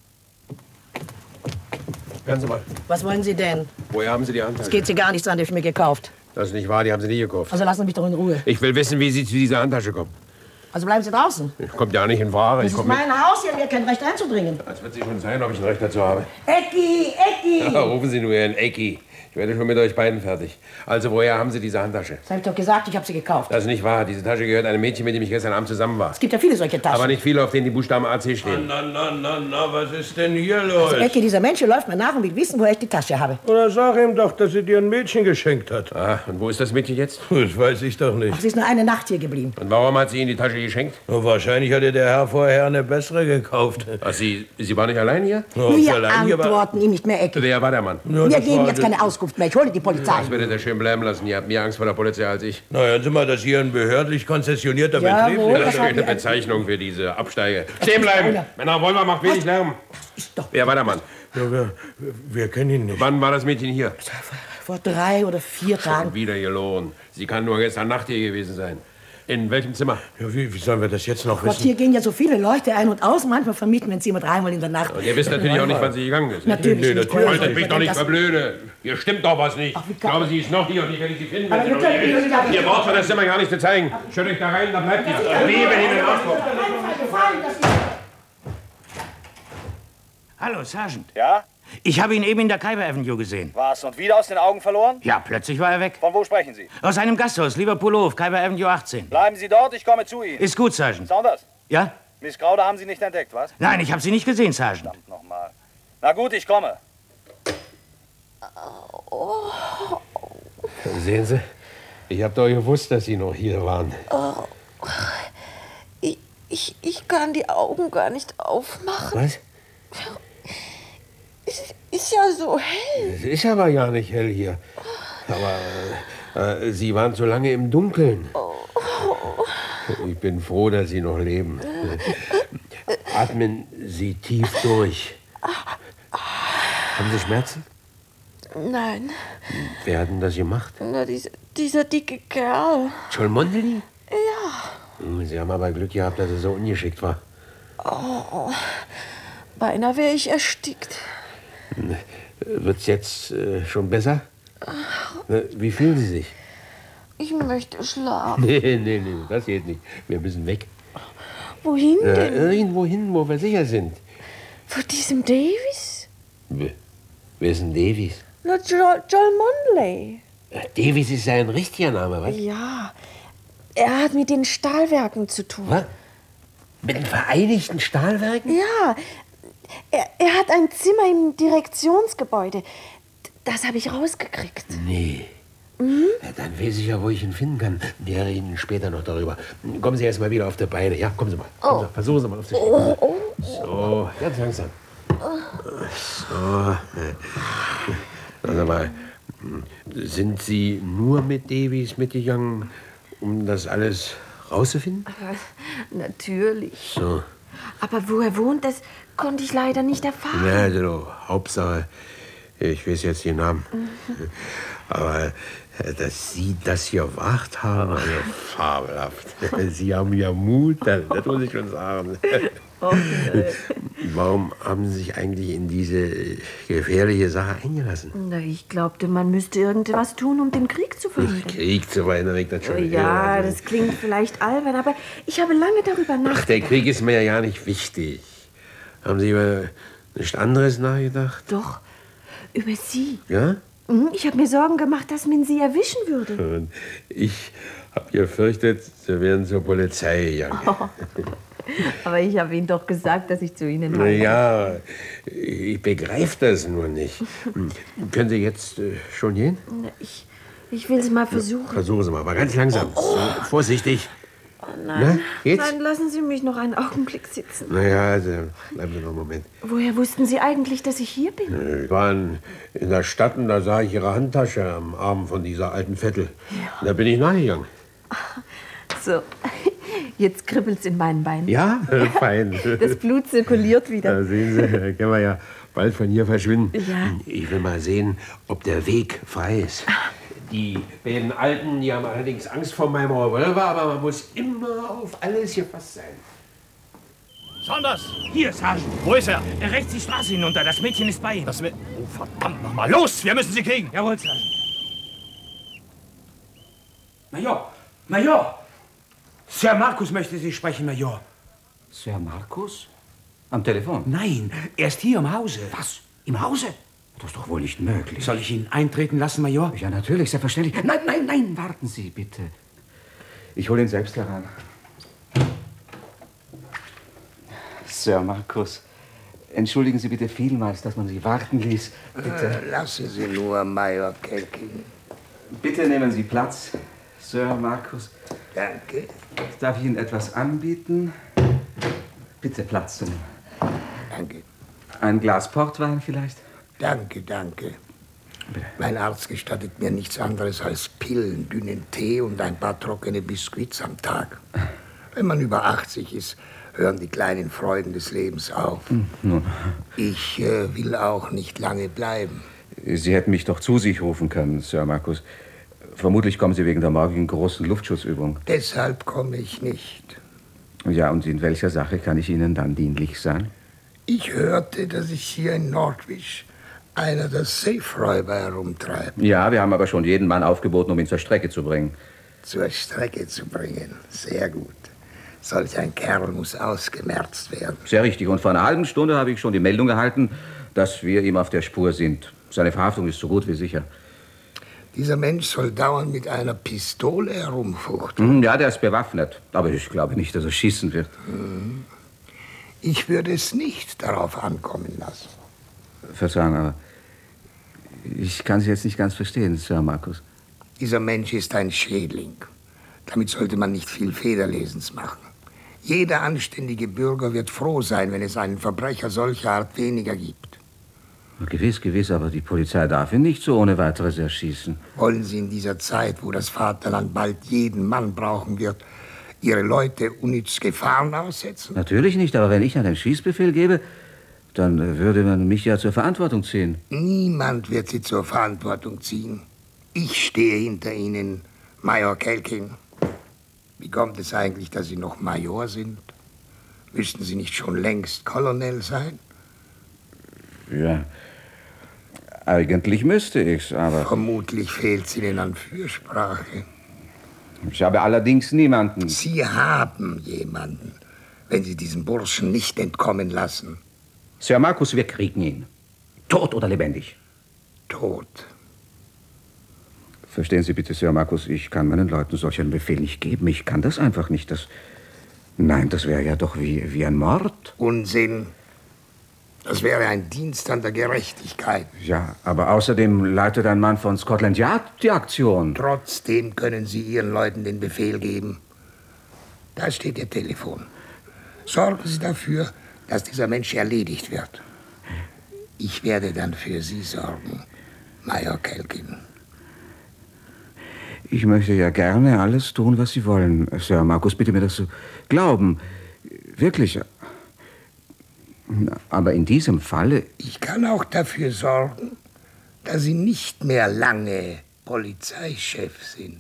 I: Hören Sie mal.
Q: Was wollen Sie denn?
I: Woher haben Sie die Handtasche?
Q: Es geht Sie gar nichts an, die habe ich mir gekauft.
I: Das ist nicht wahr, die haben Sie nie gekauft.
Q: Also lassen Sie mich doch in Ruhe.
I: Ich will wissen, wie Sie zu dieser Handtasche kommen.
Q: Also bleiben Sie draußen.
I: Kommt ja nicht in Frage.
Q: Das ist mein Haus, Sie haben ja kein Recht einzudringen.
I: Das wird Sie schon sein, ob ich ein Recht dazu habe.
Q: Ecki!
I: Ja, rufen Sie nur Ihren Ecki. Ich werde schon mit euch beiden fertig. Also, woher haben Sie diese Handtasche?
Q: Das habe ich doch gesagt, ich habe sie gekauft.
I: Das ist nicht wahr. Diese Tasche gehört einem Mädchen, mit dem ich gestern Abend zusammen war.
Q: Es gibt ja viele solche Taschen.
I: Aber nicht viele, auf denen die Buchstaben AC stehen.
R: Na, was ist denn hier los?
Q: Also Ecki, dieser Mensch läuft mir nach und will wissen, woher ich die Tasche habe.
R: Oder sag ihm doch, dass sie dir ein Mädchen geschenkt hat.
I: Ah, und wo ist das Mädchen jetzt?
R: Das weiß ich doch nicht.
Q: Ach, sie ist nur eine Nacht hier geblieben.
I: Und warum hat sie Ihnen die Tasche geschenkt?
R: Wahrscheinlich hatte der Herr vorher eine bessere gekauft.
I: Ach, Sie war nicht allein hier?
Q: Wir antworten ihm nicht mehr, Ecki.
I: Wer war der Mann?
Q: Wir geben jetzt keine Auskunft mehr. Ich hole die Polizei.
I: Das werdet ihr schön bleiben lassen. Ihr habt mehr Angst vor der Polizei als ich.
R: Na, hören Sie mal, das hier ein behördlich konzessionierter Betrieb
I: Das
R: ist.
I: ist eine Bezeichnung für diese Absteiger. Stehen bleiben! Männer, Wolver macht wenig Lärm. Wer war der Mann?
R: Ja, wir kennen ihn nicht.
I: Wann war das Mädchen hier?
Q: Vor 3 oder 4 Tagen.
I: Schon wieder gelogen. Sie kann nur gestern Nacht hier gewesen sein. In welchem Zimmer?
R: Ja, wie sollen wir das jetzt noch
Q: Gott,
R: wissen?
Q: hier gehen ja so viele Leute ein und aus. Manchmal vermieten wir uns immer 3-mal in der Nacht.
I: Und ihr wisst natürlich auch nicht, wann sie gegangen ist.
Q: Natürlich nicht.
I: Wolltet mich doch nicht verblöden. Hier stimmt doch was nicht. Ich glaube, sie ist noch hier und ich werde sie finden.
Q: Aber wir können nicht sagen-
I: Ihr braucht mir das Zimmer gar nicht zu zeigen. Schüttet euch da rein, dann bleibt ihr. Lebe in den Ausdruck.
J: Hallo, Sergeant.
S: Ja?
J: Ich habe ihn eben in der Khyber Avenue gesehen.
S: Was? Und wieder aus den Augen verloren?
J: Ja, plötzlich war er weg.
S: Von wo sprechen Sie?
J: Aus einem Gasthaus, Liverpool Hof, Khyber Avenue 18.
S: Bleiben Sie dort, ich komme zu Ihnen.
J: Ist gut, Sergeant.
S: Saunders,
J: Ja?
S: Miss Crowder haben Sie nicht entdeckt, was?
J: Nein, ich habe sie nicht gesehen, Sergeant.
S: Verdammt nochmal. Na gut, ich komme.
I: Sehen Sie, ich habe doch gewusst, dass Sie noch hier waren.
F: Oh, ich kann die Augen gar nicht aufmachen.
I: Was?
F: Es ist ja so hell.
I: Es ist aber ja nicht hell hier. Aber Sie waren so lange im Dunkeln. Ich bin froh, dass Sie noch leben. Atmen Sie tief durch. Haben Sie Schmerzen?
F: Nein,
I: Wer hat denn das gemacht?
F: na, dieser dicke Kerl.
I: Cholmondeley?
F: Ja.
I: Sie haben aber Glück gehabt, dass er so ungeschickt war.
F: Oh, beinahe wäre ich erstickt.
I: Wird's jetzt schon besser? Wie fühlen Sie sich?
F: Ich möchte schlafen.
I: Nee, das geht nicht. Wir müssen weg.
F: Wohin denn?
I: Irgendwo hin, wo wir sicher sind.
F: Vor diesem Davies?
I: Wer ist denn Davies?
F: Na, Joel Monley.
I: Davies ist sein richtiger Name, was?
F: Ja, er hat mit den Stahlwerken zu tun.
I: Was? Mit den Vereinigten Stahlwerken?
F: Ja, er hat ein Zimmer im Direktionsgebäude. Das habe ich rausgekriegt.
I: Nee. Ja, dann weiß ich ja, wo ich ihn finden kann. Wir reden später noch darüber. Kommen Sie erst mal wieder auf die Beine. Ja, kommen Sie mal. Kommen Sie, versuchen Sie mal auf die Beine. So, ganz langsam. So. Also mal, sind Sie nur mit Davies mitgegangen, um das alles rauszufinden?
F: Natürlich.
I: So.
F: Aber wo er wohnt, das konnte ich leider nicht erfahren.
I: Na, also, Hauptsache, ich weiß jetzt den Namen. Aber dass Sie das gemacht haben, also fabelhaft. Sie haben ja Mut, das muss ich schon sagen. Warum haben Sie sich eigentlich in diese gefährliche Sache eingelassen?
F: Na, ich glaubte, man müsste irgendwas tun, um den Krieg zu verhindern.
I: Krieg zu verhindern, das schon.
F: Ja, das klingt vielleicht albern, aber ich habe lange darüber nachgedacht.
I: Ach, der Krieg ist mir ja nicht wichtig. Haben Sie über nichts anderes nachgedacht?
F: Doch, über Sie.
I: Ja?
F: Ich habe mir Sorgen gemacht, dass man Sie erwischen würde.
I: Und ich habe gefürchtet, Sie wären zur Polizei gegangen.
F: Oh. Aber ich habe Ihnen doch gesagt, dass ich zu Ihnen
I: Na
F: komme.
I: ja, ich begreife das nur nicht. Können Sie jetzt schon gehen?
F: Na, ich will es mal versuchen.
I: Versuchen Sie mal, aber ganz langsam. So, vorsichtig.
F: Oh nein.
I: Na, geht's?
F: Nein, lassen Sie mich noch einen Augenblick sitzen.
I: Na ja, also bleiben Sie noch einen Moment.
F: Woher wussten Sie eigentlich, dass ich hier bin?
I: Wir waren in der Stadt und da sah ich Ihre Handtasche am Arm von dieser alten Vettel.
F: Ja.
I: Da bin ich nachgegangen.
F: So, jetzt kribbelt's in meinen Beinen.
I: Ja, fein.
F: Das Blut zirkuliert wieder.
I: Da sehen Sie, da können wir ja bald von hier verschwinden.
F: Ja.
I: Ich will mal sehen, ob der Weg frei ist. Die beiden Alten, die haben allerdings Angst vor meinem Revolver, aber man muss immer auf alles gefasst sein.
J: Saunders! Hier, Sergeant. Wo ist er? Er rechts die Straße hinunter. Das Mädchen ist bei ihm. Oh, verdammt noch mal. Los, wir müssen sie kriegen. Jawohl, Sergeant.
O: Major! Sir Markus möchte Sie sprechen, Major.
D: Sir Markus? Am Telefon?
O: Nein, er ist hier im Hause.
D: Was? Im Hause? Das ist doch wohl nicht möglich.
O: Soll ich ihn eintreten lassen, Major?
D: Ja, natürlich, selbstverständlich. Nein, warten Sie bitte. Ich hole ihn selbst heran. Sir Markus, entschuldigen Sie bitte vielmals, dass man Sie warten ließ. Bitte.
H: Lassen Sie nur, Major Kelkin.
D: Bitte nehmen Sie Platz, Sir Markus.
H: Danke.
D: Darf ich Ihnen etwas anbieten? Bitte Platz zu nehmen.
H: Danke.
D: Ein Glas Portwein vielleicht?
H: Danke.
D: Bitte.
H: Mein Arzt gestattet mir nichts anderes als Pillen, dünnen Tee und ein paar trockene Biskuits am Tag. Wenn man über 80 ist, hören die kleinen Freuden des Lebens auf.
D: Nun.
H: Ich will auch nicht lange bleiben.
D: Sie hätten mich doch zu sich rufen können, Sir Markus. Vermutlich kommen Sie wegen der morgigen großen Luftschutzübung.
H: Deshalb komme ich nicht.
D: Ja, und in welcher Sache kann ich Ihnen dann dienlich sein?
H: Ich hörte, dass sich hier in Nordwich einer der Safe-Räuber herumtreibt.
D: Ja, wir haben aber schon jeden Mann aufgeboten, um ihn zur Strecke zu bringen.
H: Zur Strecke zu bringen. Sehr gut. Solch ein Kerl muss ausgemerzt werden.
D: Sehr richtig. Und vor einer halben Stunde habe ich schon die Meldung erhalten, dass wir ihm auf der Spur sind. Seine Verhaftung ist so gut wie sicher.
H: Dieser Mensch soll dauernd mit einer Pistole herumfuchteln.
D: Ja, der ist bewaffnet. Aber ich glaube nicht, dass er schießen wird.
H: Ich würde es nicht darauf ankommen lassen.
D: Verzeihung, aber ich kann Sie jetzt nicht ganz verstehen, Sir Markus.
H: Dieser Mensch ist ein Schädling. Damit sollte man nicht viel Federlesens machen. Jeder anständige Bürger wird froh sein, wenn es einen Verbrecher solcher Art weniger gibt.
D: Gewiss, aber die Polizei darf ihn nicht so ohne weiteres erschießen.
H: Wollen Sie in dieser Zeit, wo das Vaterland bald jeden Mann brauchen wird, Ihre Leute unnütz Gefahren aussetzen?
D: Natürlich nicht, aber wenn ich einen Schießbefehl gebe, dann würde man mich ja zur Verantwortung ziehen.
H: Niemand wird Sie zur Verantwortung ziehen. Ich stehe hinter Ihnen, Major Kelkin. Wie kommt es eigentlich, dass Sie noch Major sind? Müssten Sie nicht schon längst Colonel sein?
D: Ja, Eigentlich müsste ich's, aber...
I: Vermutlich fehlt's Ihnen an Fürsprache.
D: Ich habe allerdings niemanden.
I: Sie haben jemanden, wenn Sie diesen Burschen nicht entkommen lassen.
D: Sir Markus, wir kriegen ihn. Tot oder lebendig?
I: Tot.
D: Verstehen Sie bitte, Sir Markus, ich kann meinen Leuten solch einen Befehl nicht geben. Ich kann das einfach nicht. Nein, das wäre ja doch wie ein Mord.
I: Unsinn. Das wäre ein Dienst an der Gerechtigkeit.
D: Ja, aber außerdem leitet ein Mann von Scotland Yard die Aktion.
I: Trotzdem können Sie Ihren Leuten den Befehl geben. Da steht Ihr Telefon. Sorgen Sie dafür, dass dieser Mensch erledigt wird. Ich werde dann für Sie sorgen, Major Kelkin.
D: Ich möchte ja gerne alles tun, was Sie wollen, Sir Markus. Bitte mir das zu glauben. Wirklich. Aber in diesem Falle...
I: Ich kann auch dafür sorgen, dass Sie nicht mehr lange Polizeichef sind.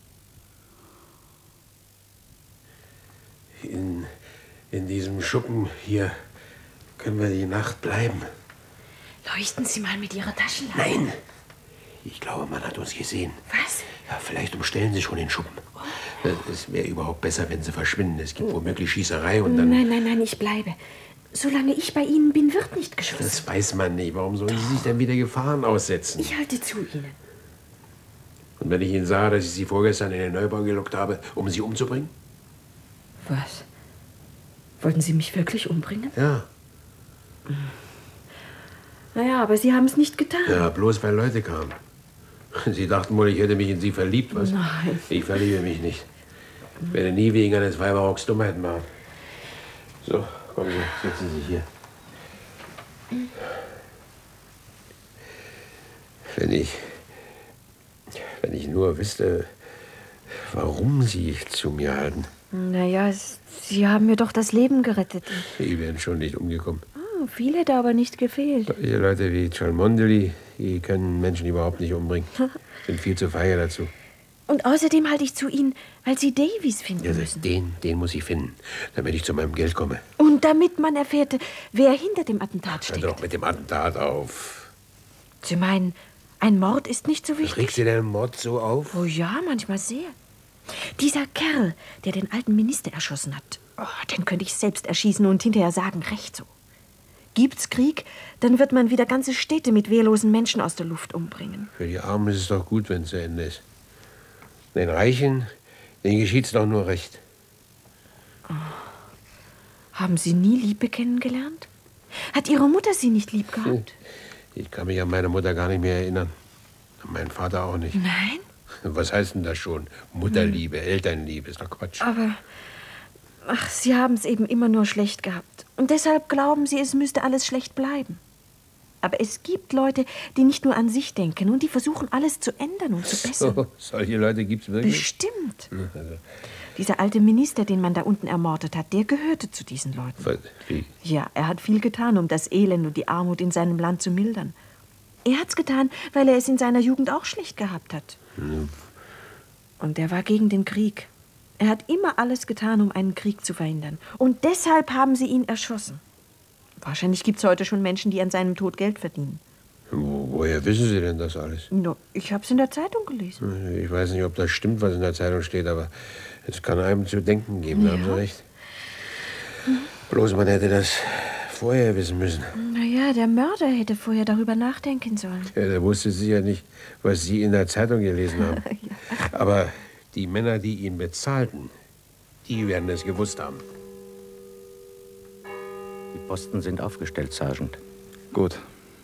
R: In diesem Schuppen hier können wir die Nacht bleiben.
F: Leuchten Sie mal mit Ihrer Taschenlampe.
R: Nein. Ich glaube, man hat uns gesehen.
F: Was?
R: Ja, vielleicht umstellen Sie schon den Schuppen. Es wäre überhaupt besser, wenn Sie verschwinden. Es gibt womöglich Schießerei und dann...
F: Nein, ich bleibe. Solange ich bei Ihnen bin, wird nicht geschossen.
R: Das weiß man nicht. Warum sollen Sie sich denn wieder Gefahren aussetzen?
F: Ich halte zu Ihnen.
R: Und wenn ich Ihnen sage, dass ich Sie vorgestern in den Neubau gelockt habe, um Sie umzubringen?
F: Was? Wollten Sie mich wirklich umbringen?
R: Ja.
F: Naja, aber Sie haben es nicht getan.
R: Ja, bloß weil Leute kamen. Sie dachten wohl, ich hätte mich in Sie verliebt, was?
F: Nein.
R: Ich verliebe mich nicht. Ich werde nie wegen eines Weiberrocks Dummheiten machen. So, kommen Sie, setzen Sie sich hier. Wenn ich nur wüsste, warum Sie zu mir halten.
F: Naja, Sie haben mir doch das Leben gerettet.
R: Sie wären schon nicht umgekommen.
F: Oh, viel hätte aber nicht gefehlt.
R: Solche Leute wie Cholmondeley, die können Menschen überhaupt nicht umbringen. Sind viel zu feige dazu.
F: Und außerdem halte ich zu Ihnen, weil Sie Davies finden müssen.
R: Den muss ich finden, damit ich zu meinem Geld komme.
F: Und damit man erfährt, wer hinter dem Attentat steckt.
R: Hör doch mit dem Attentat auf.
F: Sie meinen, ein Mord ist nicht so wichtig?
R: Regt Sie den Mord so auf?
F: Oh ja, manchmal sehr. Dieser Kerl, der den alten Minister erschossen hat, den könnte ich selbst erschießen und hinterher sagen, recht so. Gibt's Krieg, dann wird man wieder ganze Städte mit wehrlosen Menschen aus der Luft umbringen.
R: Für die Armen ist es doch gut, wenn es zu Ende ist. Den Reichen, denen geschieht's doch nur recht.
F: Oh. Haben Sie nie Liebe kennengelernt? Hat Ihre Mutter Sie nicht lieb gehabt?
R: Ich kann mich an meine Mutter gar nicht mehr erinnern. An meinen Vater auch nicht.
F: Nein?
R: Was heißt denn das schon? Mutterliebe, Elternliebe, ist doch Quatsch.
F: Aber, Sie haben es eben immer nur schlecht gehabt. Und deshalb glauben Sie, es müsste alles schlecht bleiben. Aber es gibt Leute, die nicht nur an sich denken und die versuchen, alles zu ändern und zu bessern.
R: So, solche Leute gibt's wirklich?
F: Bestimmt.
R: Also,
F: Dieser alte Minister, den man da unten ermordet hat, der gehörte zu diesen Leuten.
R: wie?
F: Ja, er hat viel getan, um das Elend und die Armut in seinem Land zu mildern. Er hat's getan, weil er es in seiner Jugend auch schlecht gehabt hat. Und er war gegen den Krieg. Er hat immer alles getan, um einen Krieg zu verhindern. Und deshalb haben sie ihn erschossen. Wahrscheinlich gibt's heute schon Menschen, die an seinem Tod Geld verdienen.
R: Woher wissen Sie denn das alles?
F: No, ich hab's in der Zeitung gelesen.
R: Ich weiß nicht, ob das stimmt, was in der Zeitung steht, aber es kann einem zu denken geben, da haben Sie recht. Bloß man hätte das vorher wissen müssen.
F: Naja, der Mörder hätte vorher darüber nachdenken sollen.
R: Ja, der wusste sicher nicht, was Sie in der Zeitung gelesen haben. Ja. Aber die Männer, die ihn bezahlten, die werden es gewusst haben.
H: Die Posten sind aufgestellt, Sergeant.
P: Gut.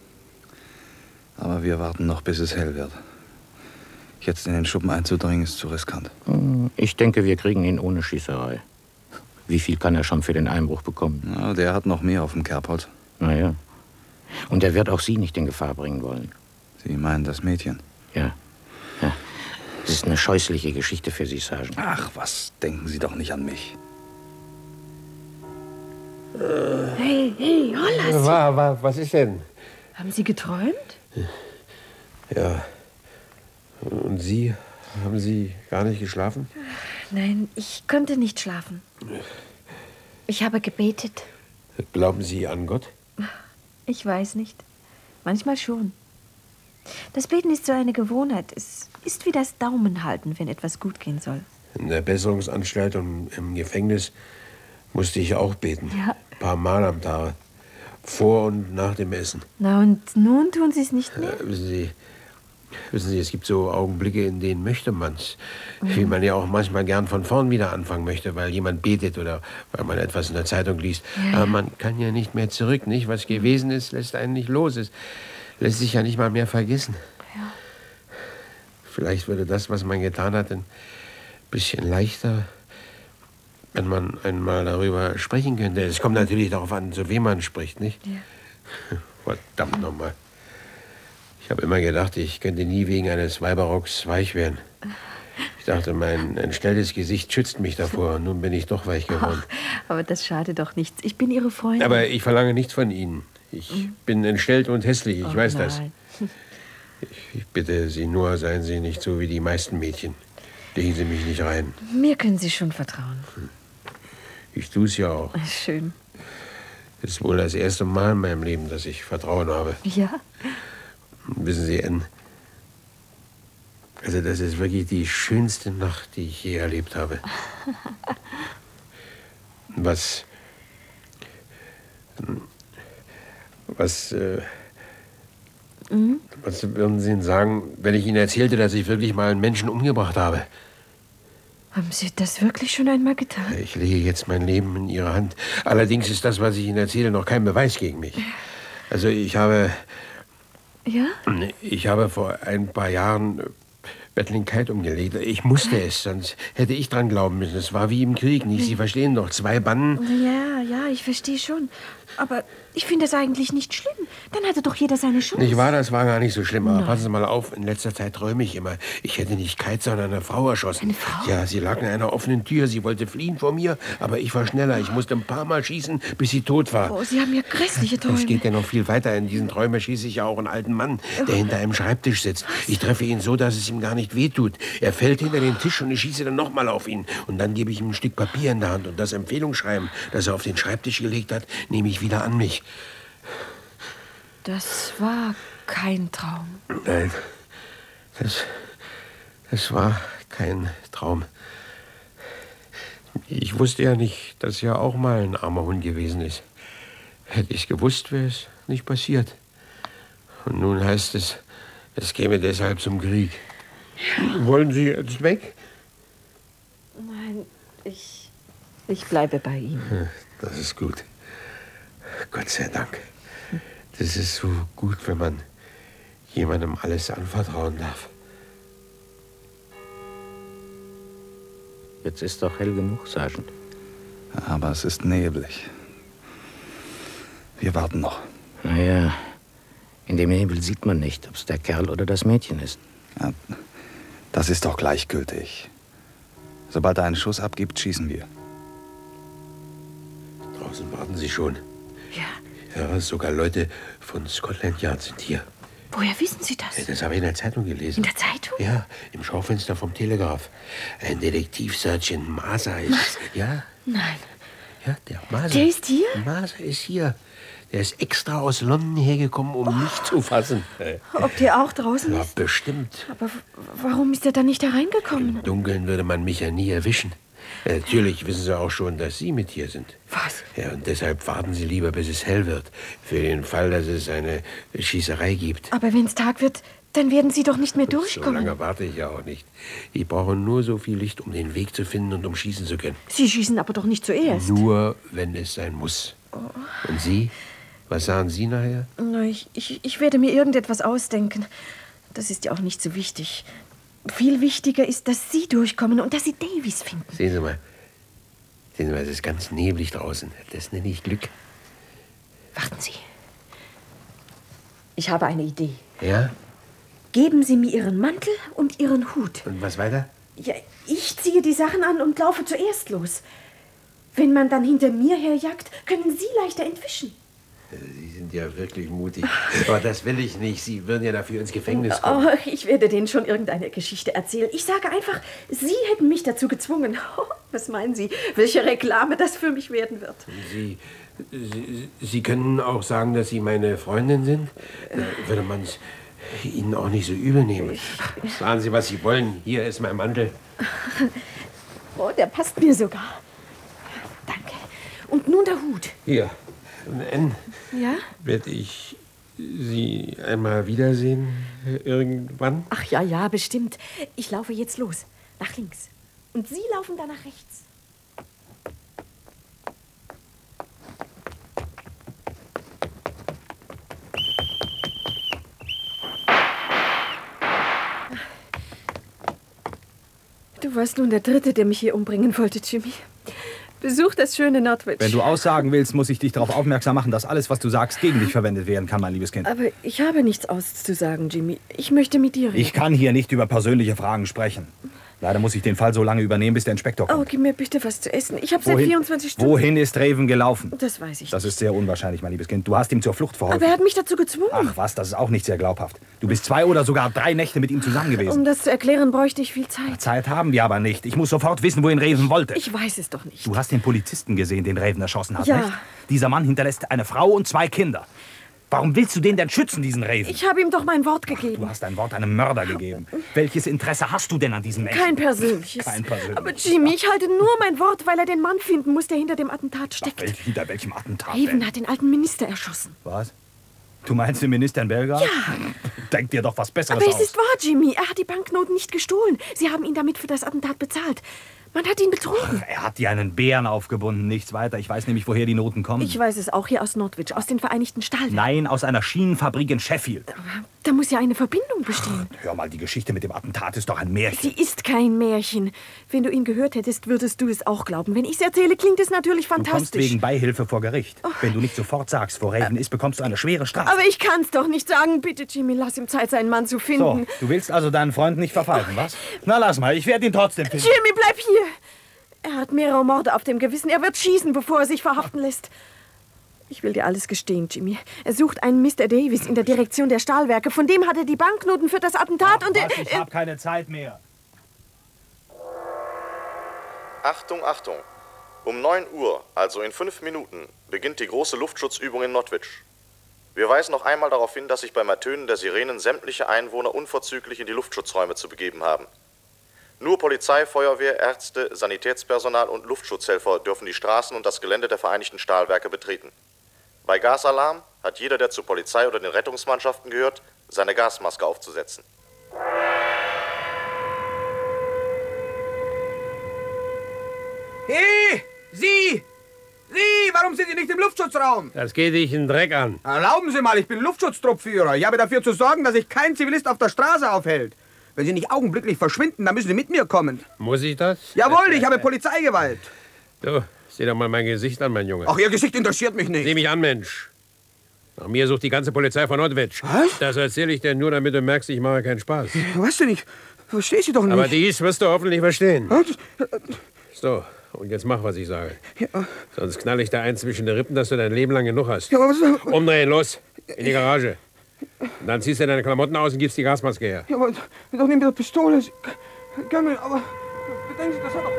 P: Aber wir warten noch, bis es hell wird. Jetzt in den Schuppen einzudringen, ist zu riskant.
H: Ich denke, wir kriegen ihn ohne Schießerei. Wie viel kann er schon für den Einbruch bekommen?
P: Ja, der hat noch mehr auf dem Kerbholz.
H: Na ja. Und er wird auch Sie nicht in Gefahr bringen wollen.
P: Sie meinen das Mädchen?
H: Ja. Das ist eine scheußliche Geschichte für Sie, Sergeant.
P: Ach, was? Denken Sie doch nicht an mich.
F: Hey, Hollas!
R: Was ist denn?
F: Haben Sie geträumt?
R: Ja. Und Sie? Haben Sie gar nicht geschlafen?
F: Nein, ich konnte nicht schlafen. Ich habe gebetet.
R: Glauben Sie an Gott?
F: Ich weiß nicht. Manchmal schon. Das Beten ist so eine Gewohnheit. Es ist wie das Daumenhalten, wenn etwas gut gehen soll.
R: In der Besserungsanstalt und im Gefängnis musste ich auch beten.
F: Ja.
R: Ein paar Mal am Tag. Vor und nach dem Essen.
F: Na, und nun tun Sie es nicht mehr?
R: Wissen Sie, es gibt so Augenblicke, in denen möchte man's. Wie man ja auch manchmal gern von vorn wieder anfangen möchte, weil jemand betet oder weil man etwas in der Zeitung liest.
F: Ja.
R: Aber man kann ja nicht mehr zurück, nicht? Was gewesen ist, lässt einen nicht los. Es lässt sich ja nicht mal mehr vergessen.
F: Ja.
R: Vielleicht würde das, was man getan hat, ein bisschen leichter, wenn man einmal darüber sprechen könnte. Es kommt natürlich darauf an, zu wem man spricht, nicht?
F: Ja.
R: Verdammt nochmal. Ich habe immer gedacht, ich könnte nie wegen eines Weiberrocks weich werden. Ich dachte, mein entstelltes Gesicht schützt mich davor. Und nun bin ich doch weich geworden.
F: Ach, aber das schadet doch nichts. Ich bin Ihre Freundin.
R: Aber ich verlange nichts von Ihnen. Ich bin entstellt und hässlich, ich weiß das. Ich bitte Sie nur, seien Sie nicht so wie die meisten Mädchen. Legen Sie mich nicht rein.
F: Mir können Sie schon vertrauen.
R: Ich tue es ja auch.
F: Schön.
R: Es ist wohl das erste Mal in meinem Leben, dass ich Vertrauen habe.
F: Ja?
R: Wissen Sie, Anne, also das ist wirklich die schönste Nacht, die ich je erlebt habe. Was würden Sie denn sagen, wenn ich Ihnen erzählte, dass ich wirklich mal einen Menschen umgebracht habe?
F: Haben Sie das wirklich schon einmal getan?
R: Ich lege jetzt mein Leben in Ihre Hand. Allerdings ist das, was ich Ihnen erzähle, noch kein Beweis gegen mich. Also ich habe vor ein paar Jahren Bettlinkheit umgelegt. Ich musste es, sonst hätte ich dran glauben müssen. Es war wie im Krieg, nicht? Sie verstehen doch, 2 Banden.
F: Ja, ich verstehe schon. Aber ich finde das eigentlich nicht schlimm. Dann hatte doch jeder seine Chance.
R: Nicht wahr? Das war gar nicht so schlimm. Aber passen Sie mal auf, in letzter Zeit träume ich immer. Ich hätte nicht Kite, sondern eine Frau erschossen.
F: Eine Frau?
R: Ja, sie lag in einer offenen Tür. Sie wollte fliehen vor mir, aber ich war schneller. Ich musste ein paar Mal schießen, bis sie tot war.
F: Oh, Sie haben ja grässliche Träume.
R: Es geht ja noch viel weiter. In diesen Träumen schieße ich ja auch einen alten Mann, der hinter einem Schreibtisch sitzt. Ich treffe ihn so, dass es ihm gar nicht wehtut. Er fällt hinter den Tisch und ich schieße dann nochmal auf ihn. Und dann gebe ich ihm ein Stück Papier in der Hand. Und das Empfehlungsschreiben, das er auf den Schreibtisch gelegt hat, nehme ich wieder an mich.
F: Das war kein Traum.
R: Nein, das war kein Traum. Ich wusste ja nicht, dass er auch mal ein armer Hund gewesen ist. Hätte ich gewusst, wäre es nicht passiert. Und nun heißt es, es käme deshalb zum Krieg. Wollen Sie jetzt weg?
F: Nein, ich bleibe bei Ihnen.
R: Das ist gut. Gott sei Dank. Das ist so gut, wenn man jemandem alles anvertrauen darf.
H: Jetzt ist doch hell genug, Sergeant.
P: Aber es ist neblig. Wir warten noch.
H: Naja, in dem Nebel sieht man nicht, ob es der Kerl oder das Mädchen ist.
P: Ja, das ist doch gleichgültig. Sobald er einen Schuss abgibt, schießen wir.
R: Draußen warten Sie schon.
F: Ja.
R: Ja, sogar Leute von Scotland Yard sind hier.
F: Woher wissen Sie das?
R: Ja, das habe ich in der Zeitung gelesen.
F: In der Zeitung?
R: Ja, im Schaufenster vom Telegraph. Ein Detektiv-Sergeant Maser ist...
F: Was?
R: Ja,
F: Nein.
R: ja, der Maser.
F: Der ist hier?
R: Maser ist hier. Der ist extra aus London hergekommen, um mich zu fassen.
F: Ob der auch draußen
R: Ja,
F: ist?
R: bestimmt.
F: Aber warum ist er dann nicht hereingekommen?
R: Im Dunkeln würde man mich ja nie erwischen. Natürlich wissen Sie auch schon, dass Sie mit hier sind.
F: Was?
R: Ja, und deshalb warten Sie lieber, bis es hell wird. Für den Fall, dass es eine Schießerei gibt.
F: Aber wenn es Tag wird, dann werden Sie doch nicht mehr
R: So
F: durchkommen.
R: lange warte ich ja auch nicht. Ich brauche nur so viel Licht, um den Weg zu finden und um schießen zu können.
F: Sie schießen aber doch nicht zuerst.
R: Nur, wenn es sein muss. Und Sie? Was sagen Sie nachher?
F: Na, ich werde mir irgendetwas ausdenken. Das ist ja auch nicht so wichtig. Viel wichtiger ist, dass Sie durchkommen und dass Sie Davies finden.
R: Sehen Sie mal, es ist ganz neblig draußen. Das nenne ich Glück.
F: Warten Sie. Ich habe eine Idee.
R: Ja?
F: Geben Sie mir Ihren Mantel und Ihren Hut.
R: Und was weiter?
F: Ja, ich ziehe die Sachen an und laufe zuerst los. Wenn man dann hinter mir herjagt, können Sie leichter entwischen.
R: Sie sind ja wirklich mutig. Aber das will ich nicht. Sie würden ja dafür ins Gefängnis kommen.
F: Oh, ich werde denen schon irgendeine Geschichte erzählen. Ich sage einfach, Sie hätten mich dazu gezwungen. Oh, was meinen Sie, welche Reklame das für mich werden wird?
R: Sie können auch sagen, dass Sie meine Freundin sind. Ihnen auch nicht so übel nehmen. Sagen Sie, was Sie wollen. Hier ist mein Mantel.
F: Oh, der passt mir sogar. Danke. Und nun der Hut.
R: Hier. N.
F: Ja?
R: Werde ich Sie einmal wiedersehen irgendwann?
F: Ach ja, ja, bestimmt. Ich laufe jetzt los. Nach links. Und Sie laufen dann nach rechts. Du warst nun der Dritte, der mich hier umbringen wollte, Jimmy. Besuch das schöne Nordwich.
P: Wenn du aussagen willst, muss ich dich darauf aufmerksam machen, dass alles, was du sagst, gegen dich verwendet werden kann, mein liebes Kind.
F: Aber ich habe nichts auszusagen, Jimmy. Ich möchte mit dir reden.
P: Ich kann hier nicht über persönliche Fragen sprechen. Leider muss ich den Fall so lange übernehmen, bis der Inspektor kommt.
F: Oh, gib mir bitte was zu essen. Ich habe seit 24 Stunden...
P: Wohin ist Raven gelaufen?
F: Das weiß ich
P: Das ist sehr unwahrscheinlich, mein liebes Kind. Du hast ihm zur Flucht verholfen.
F: Aber er hat mich dazu gezwungen.
P: Ach was, das ist auch nicht sehr glaubhaft. Du bist 2 oder sogar 3 Nächte mit ihm zusammen gewesen.
F: Um das zu erklären, bräuchte ich viel Zeit.
P: Zeit haben wir aber nicht. Ich muss sofort wissen, wohin Raven wollte.
F: Ich weiß es doch nicht.
P: Du hast den Polizisten gesehen, den Raven erschossen hat,
F: Ja.
P: nicht? Dieser Mann hinterlässt eine Frau und 2 Kinder. Warum willst du den denn schützen, diesen Raven?
F: Ich habe ihm doch mein Wort gegeben.
P: Du hast dein Wort einem Mörder gegeben. Welches Interesse hast du denn an diesem Menschen?
F: Kein persönliches.
P: Kein persönliches.
F: Aber Jimmy, ich halte nur mein Wort, weil er den Mann finden muss, der hinter dem Attentat steckt.
P: Hinter welchem Attentat
F: Raven
P: denn?
F: hat den alten Minister erschossen.
P: Was? Du meinst den Minister in Belgrad?
F: Ja.
P: Denk dir doch was Besseres
F: Aber es
P: aus.
F: ist wahr, Jimmy. Er hat die Banknoten nicht gestohlen. Sie haben ihn damit für das Attentat bezahlt. Man hat ihn betrogen.
P: Er hat dir einen Bären aufgebunden, nichts weiter. Ich weiß nämlich, woher die Noten kommen.
F: Ich weiß es auch, hier aus Nordwich, aus den Vereinigten Stahlwerken.
P: Nein, aus einer Schienenfabrik in Sheffield.
F: Da muss ja eine Verbindung bestehen.
P: Hör mal, die Geschichte mit dem Attentat ist doch ein Märchen.
F: Sie ist kein Märchen. Wenn du ihn gehört hättest, würdest du es auch glauben. Wenn ich es erzähle, klingt es natürlich
P: Du kommst
F: fantastisch.
P: wegen Beihilfe vor Gericht. Wenn du nicht sofort sagst, wo Raven ist, bekommst du eine schwere Strafe.
F: Aber ich kann's doch nicht sagen. Bitte, Jimmy, lass ihm Zeit, seinen Mann zu
P: So,
F: finden.
P: du willst also deinen Freund nicht verpfeifen, was? Na, lass mal, ich werde ihn trotzdem finden.
F: Jimmy, bleib hier. Er hat mehrere Morde auf dem Gewissen. Er wird schießen, bevor er sich verhaften lässt. Ich will dir alles gestehen, Jimmy. Er sucht einen Mr. Davis in der Direktion der Stahlwerke. Von dem hat er die Banknoten für das Attentat und...
P: Ich habe keine Zeit mehr.
E: Achtung, Achtung. Um 9 Uhr, also in 5 Minuten, beginnt die große Luftschutzübung in Nordwich. Wir weisen noch einmal darauf hin, dass sich beim Ertönen der Sirenen sämtliche Einwohner unverzüglich in die Luftschutzräume zu begeben haben. Nur Polizei, Feuerwehr, Ärzte, Sanitätspersonal und Luftschutzhelfer dürfen die Straßen und das Gelände der Vereinigten Stahlwerke betreten. Bei Gasalarm hat jeder, der zur Polizei oder den Rettungsmannschaften gehört, seine Gasmaske aufzusetzen.
T: Hey, Sie! Sie, warum sind Sie nicht im Luftschutzraum?
R: Das geht dich einen Dreck an.
T: Erlauben Sie mal, ich bin Luftschutztruppführer. Ich habe dafür zu sorgen, dass sich kein Zivilist auf der Straße aufhält. Wenn Sie nicht augenblicklich verschwinden, dann müssen Sie mit mir kommen.
R: Muss ich das?
T: Jawohl, ich habe Polizeigewalt.
R: Du, sieh doch mal mein Gesicht an, mein Junge.
T: Ach, Ihr Gesicht interessiert mich nicht.
R: Sieh mich an, Mensch. Nach mir sucht die ganze Polizei von Nordwich.
T: Was?
R: Das erzähle ich dir nur, damit du merkst, ich mache keinen Spaß.
T: Was denn? Ich verstehe Sie doch nicht.
R: Aber dies wirst du hoffentlich verstehen.
T: Was?
R: So, und jetzt mach, was ich sage. Sonst knall ich da ein zwischen die Rippen, dass du dein Leben lang genug hast.
T: Ja, aber was...
R: Umdrehen, los. In die Garage. Und dann ziehst du deine Klamotten aus und gibst die Gasmaske her.
T: Ja, aber doch nicht mit der Pistole. Sie können, aber bedenken Sie, das hat doch...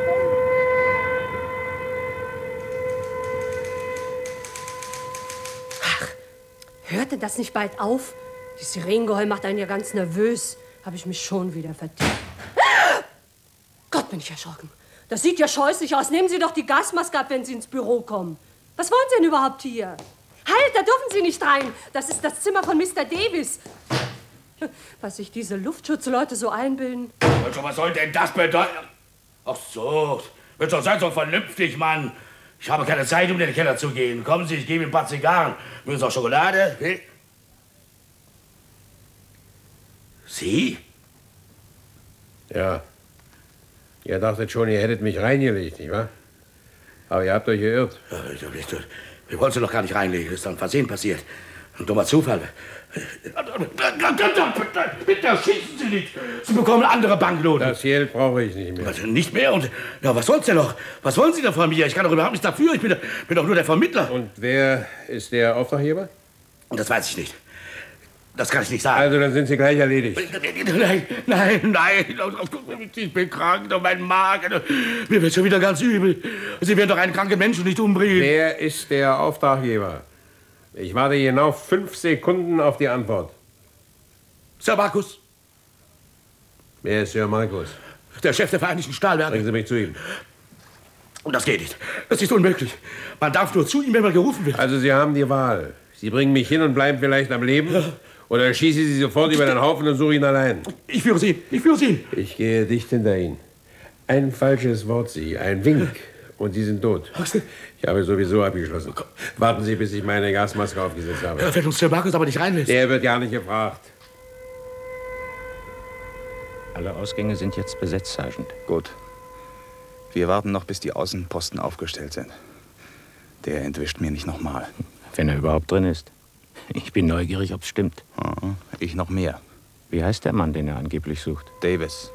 U: Hörte das nicht bald auf? Die Sirenengeheul macht einen ja ganz nervös. Habe ich mich schon wieder verdient. Gott, bin ich erschrocken. Das sieht ja scheußlich aus. Nehmen Sie doch die Gasmaske ab, wenn Sie ins Büro kommen. Was wollen Sie denn überhaupt hier? Halt, da dürfen Sie nicht rein. Das ist das Zimmer von Mr. Davis. Was sich diese Luftschutzleute so einbilden.
H: Also, was soll denn das bedeuten? Ach so, wird doch sein so vernünftig, Mann. Ich habe keine Zeit, um in den Keller zu gehen. Kommen Sie, ich gebe Ihnen ein paar Zigarren. Mögen Sie auch Schokolade? Hey. Sie?
R: Ja. Ihr dachtet schon, ihr hättet mich reingelegt, nicht wahr? Aber ihr habt euch geirrt.
H: Wir wollten Sie doch gar nicht reinlegen. Das ist doch ein Versehen passiert. Ein dummer Zufall. Bitte schießen Sie nicht. Sie bekommen andere Banknoten.
R: Das Geld brauche ich nicht mehr.
H: Was, nicht mehr? Und ja, was soll's denn noch? Was wollen Sie denn von mir? Ich kann doch überhaupt nichts dafür. Ich bin doch nur der Vermittler.
R: Und wer ist der Auftraggeber?
H: Das weiß ich nicht. Das kann ich nicht sagen.
R: Also, dann sind Sie gleich erledigt.
H: Nein. Ich bin krank und mein Magen. Mir wird schon wieder ganz übel. Sie werden doch einen kranken Menschen nicht umbringen.
R: Wer ist der Auftraggeber? Ich warte genau 5 Sekunden auf die Antwort.
H: Sir Markus?
R: Wer ist Sir Markus?
H: Der Chef der Vereinigten Stahlwerke.
R: Bringen Sie mich zu ihm.
H: Und das geht nicht. Das ist unmöglich. Man darf nur zu ihm, wenn man gerufen wird.
R: Also Sie haben die Wahl. Sie bringen mich hin und bleiben vielleicht am Leben. Oder schieße Sie sofort über den Haufen und suche ihn allein.
H: Ich führe Sie. Ich führe Sie.
R: Ich gehe dicht hinter ihn. Ein falsches Wort, Sie. Ein Wink. Und Sie sind tot. Ich habe sowieso abgeschlossen. Warten Sie, bis ich meine Gasmaske aufgesetzt habe.
H: Wenn uns Sir Markus aber nicht reinlässt.
R: Der wird gar nicht gefragt.
A: Alle Ausgänge sind jetzt besetzt, Sergeant.
P: Gut. Wir warten noch, bis die Außenposten aufgestellt sind. Der entwischt mir nicht nochmal.
A: Wenn er überhaupt drin ist. Ich bin neugierig, ob's stimmt.
P: Ich noch mehr.
A: Wie heißt der Mann, den er angeblich sucht?
P: Davis.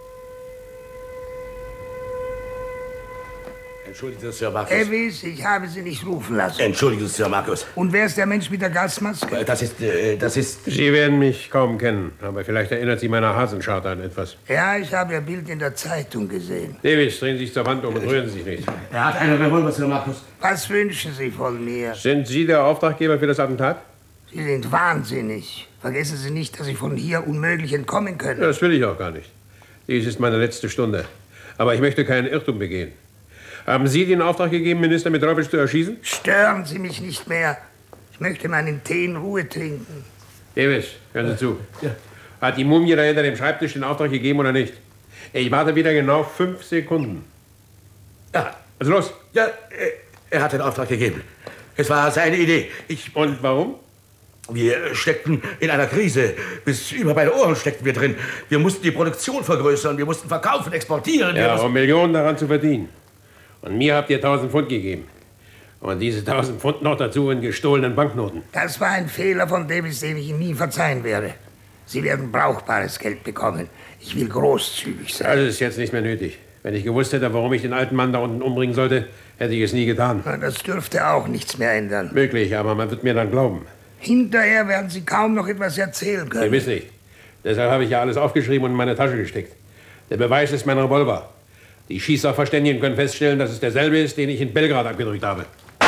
H: Entschuldigen Sie, Sir Markus.
V: Davis, ich habe Sie nicht rufen lassen.
H: Entschuldigen Sie, Sir Markus.
V: Und wer ist der Mensch mit der Gasmaske?
H: Das ist...
R: Sie werden mich kaum kennen, aber vielleicht erinnert Sie meiner Hasenscharte an etwas.
V: Ja, ich habe Ihr Bild in der Zeitung gesehen.
R: Davis, drehen Sie sich zur Wand um und rühren Sie sich nicht.
H: Er hat einen Revolver, Sir Markus.
V: Was wünschen Sie von mir?
R: Sind Sie der Auftraggeber für das Attentat?
V: Sie sind wahnsinnig. Vergessen Sie nicht, dass Sie von hier unmöglich entkommen können.
R: Ja, das will ich auch gar nicht. Dies ist meine letzte Stunde. Aber ich möchte keinen Irrtum begehen. Haben Sie den Auftrag gegeben, Minister Mitrovic zu erschießen?
V: Stören Sie mich nicht mehr. Ich möchte meinen Tee in Ruhe trinken.
R: Davis, hören Sie zu. Ja. Hat die Mumie da hinter dem Schreibtisch den Auftrag gegeben oder nicht? Ich warte wieder genau 5 Sekunden.
H: Ja.
R: Was ist los?
H: Ja, er hat den Auftrag gegeben. Es war seine Idee.
R: Und warum?
H: Wir steckten in einer Krise. Bis über beide Ohren steckten wir drin. Wir mussten die Produktion vergrößern. Wir mussten verkaufen, exportieren.
R: Ja, um Millionen daran zu verdienen. Und mir habt ihr 1000 Pfund gegeben. Und diese 1000 Pfund noch dazu in gestohlenen Banknoten.
V: Das war ein Fehler von Davis, den ich Ihnen nie verzeihen werde. Sie werden brauchbares Geld bekommen. Ich will großzügig sein.
R: Das ist jetzt nicht mehr nötig. Wenn ich gewusst hätte, warum ich den alten Mann da unten umbringen sollte, hätte ich es nie getan.
V: Das dürfte auch nichts mehr ändern.
R: Möglich, aber man wird mir dann glauben.
V: Hinterher werden Sie kaum noch etwas erzählen können.
R: Gewiss nicht. Deshalb habe ich ja alles aufgeschrieben und in meine Tasche gesteckt. Der Beweis ist mein Revolver. Die Schießsachverständigen können feststellen, dass es derselbe ist, den ich in Belgrad abgedrückt habe.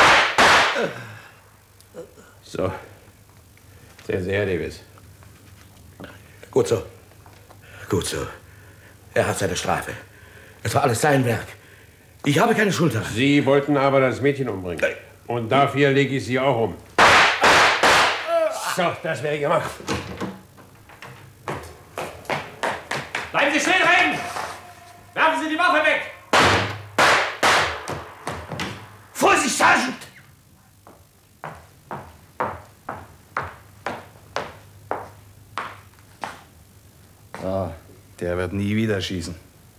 R: So. Sehen Sie her, Davis.
H: Gut so. Gut so. Er hat seine Strafe. Es war alles sein Werk. Ich habe keine Schuld daran.
R: Sie wollten aber das Mädchen umbringen. Und dafür lege ich Sie auch um. So, das wäre gemacht.
J: Bleiben Sie stehen, Reden! Werfen Sie die Waffe weg!
H: Vorsicht, Sergeant!
P: Ah, der wird nie wieder schießen.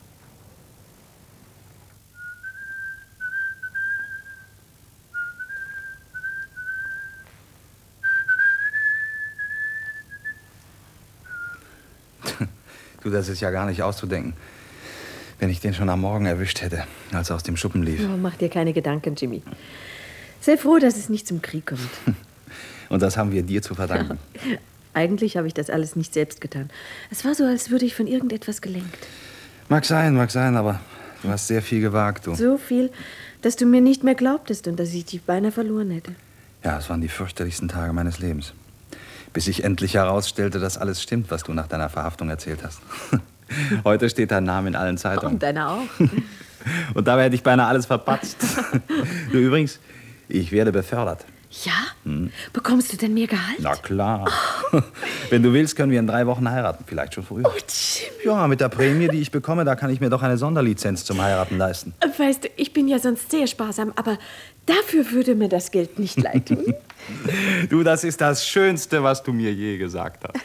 P: Du, das ist ja gar nicht auszudenken. Wenn ich den schon am Morgen erwischt hätte, als er aus dem Schuppen lief.
F: Oh, mach dir keine Gedanken, Jimmy. Sei froh, dass es nicht zum Krieg kommt.
P: Und das haben wir dir zu verdanken.
F: Ja, eigentlich habe ich das alles nicht selbst getan. Es war so, als würde ich von irgendetwas gelenkt.
P: Mag sein, aber du hast sehr viel gewagt, du.
F: So viel, dass du mir nicht mehr glaubtest und dass ich dich beinahe verloren hätte.
P: Ja, es waren die fürchterlichsten Tage meines Lebens. Bis sich endlich herausstellte, dass alles stimmt, was du nach deiner Verhaftung erzählt hast. Heute steht dein Name in allen Zeitungen.
F: Und deiner auch.
P: Und dabei hätte ich beinahe alles verpatzt. Du, übrigens, ich werde befördert.
F: Ja? Bekommst du denn mehr Gehalt?
P: Na klar. Wenn du willst, können wir in 3 Wochen heiraten. Vielleicht schon früher.
F: Oh, Jimmy.
P: Ja, mit der Prämie, die ich bekomme, da kann ich mir doch eine Sonderlizenz zum Heiraten leisten.
F: Weißt du, ich bin ja sonst sehr sparsam, aber dafür würde mir das Geld nicht leid tun.
P: Du, das ist das Schönste, was du mir je gesagt hast.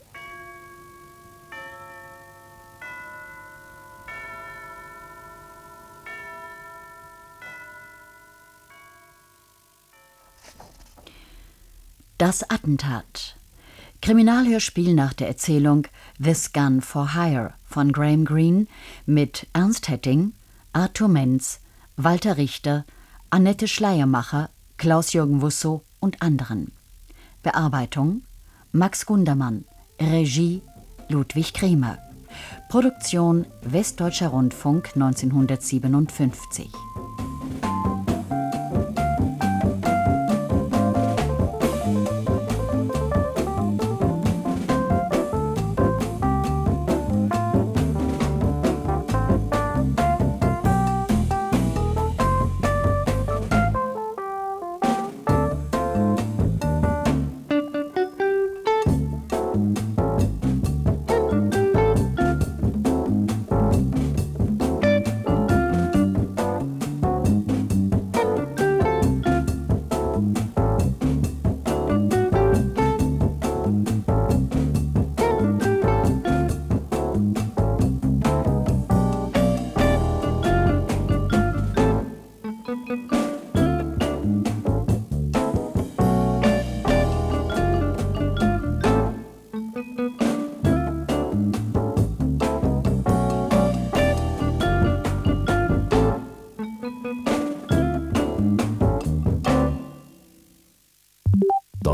B: Das Attentat. Kriminalhörspiel nach der Erzählung This Gun for Hire von Graham Greene mit Ernst Hetting, Arthur Menz, Walter Richter, Annette Schleiermacher, Klaus-Jürgen Wussow und anderen. Bearbeitung Max Gundermann, Regie Ludwig Kremer. Produktion Westdeutscher Rundfunk 1957.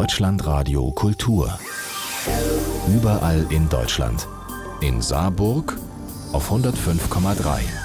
G: Deutschlandradio Kultur. Überall in Deutschland. In Saarburg auf 105,3.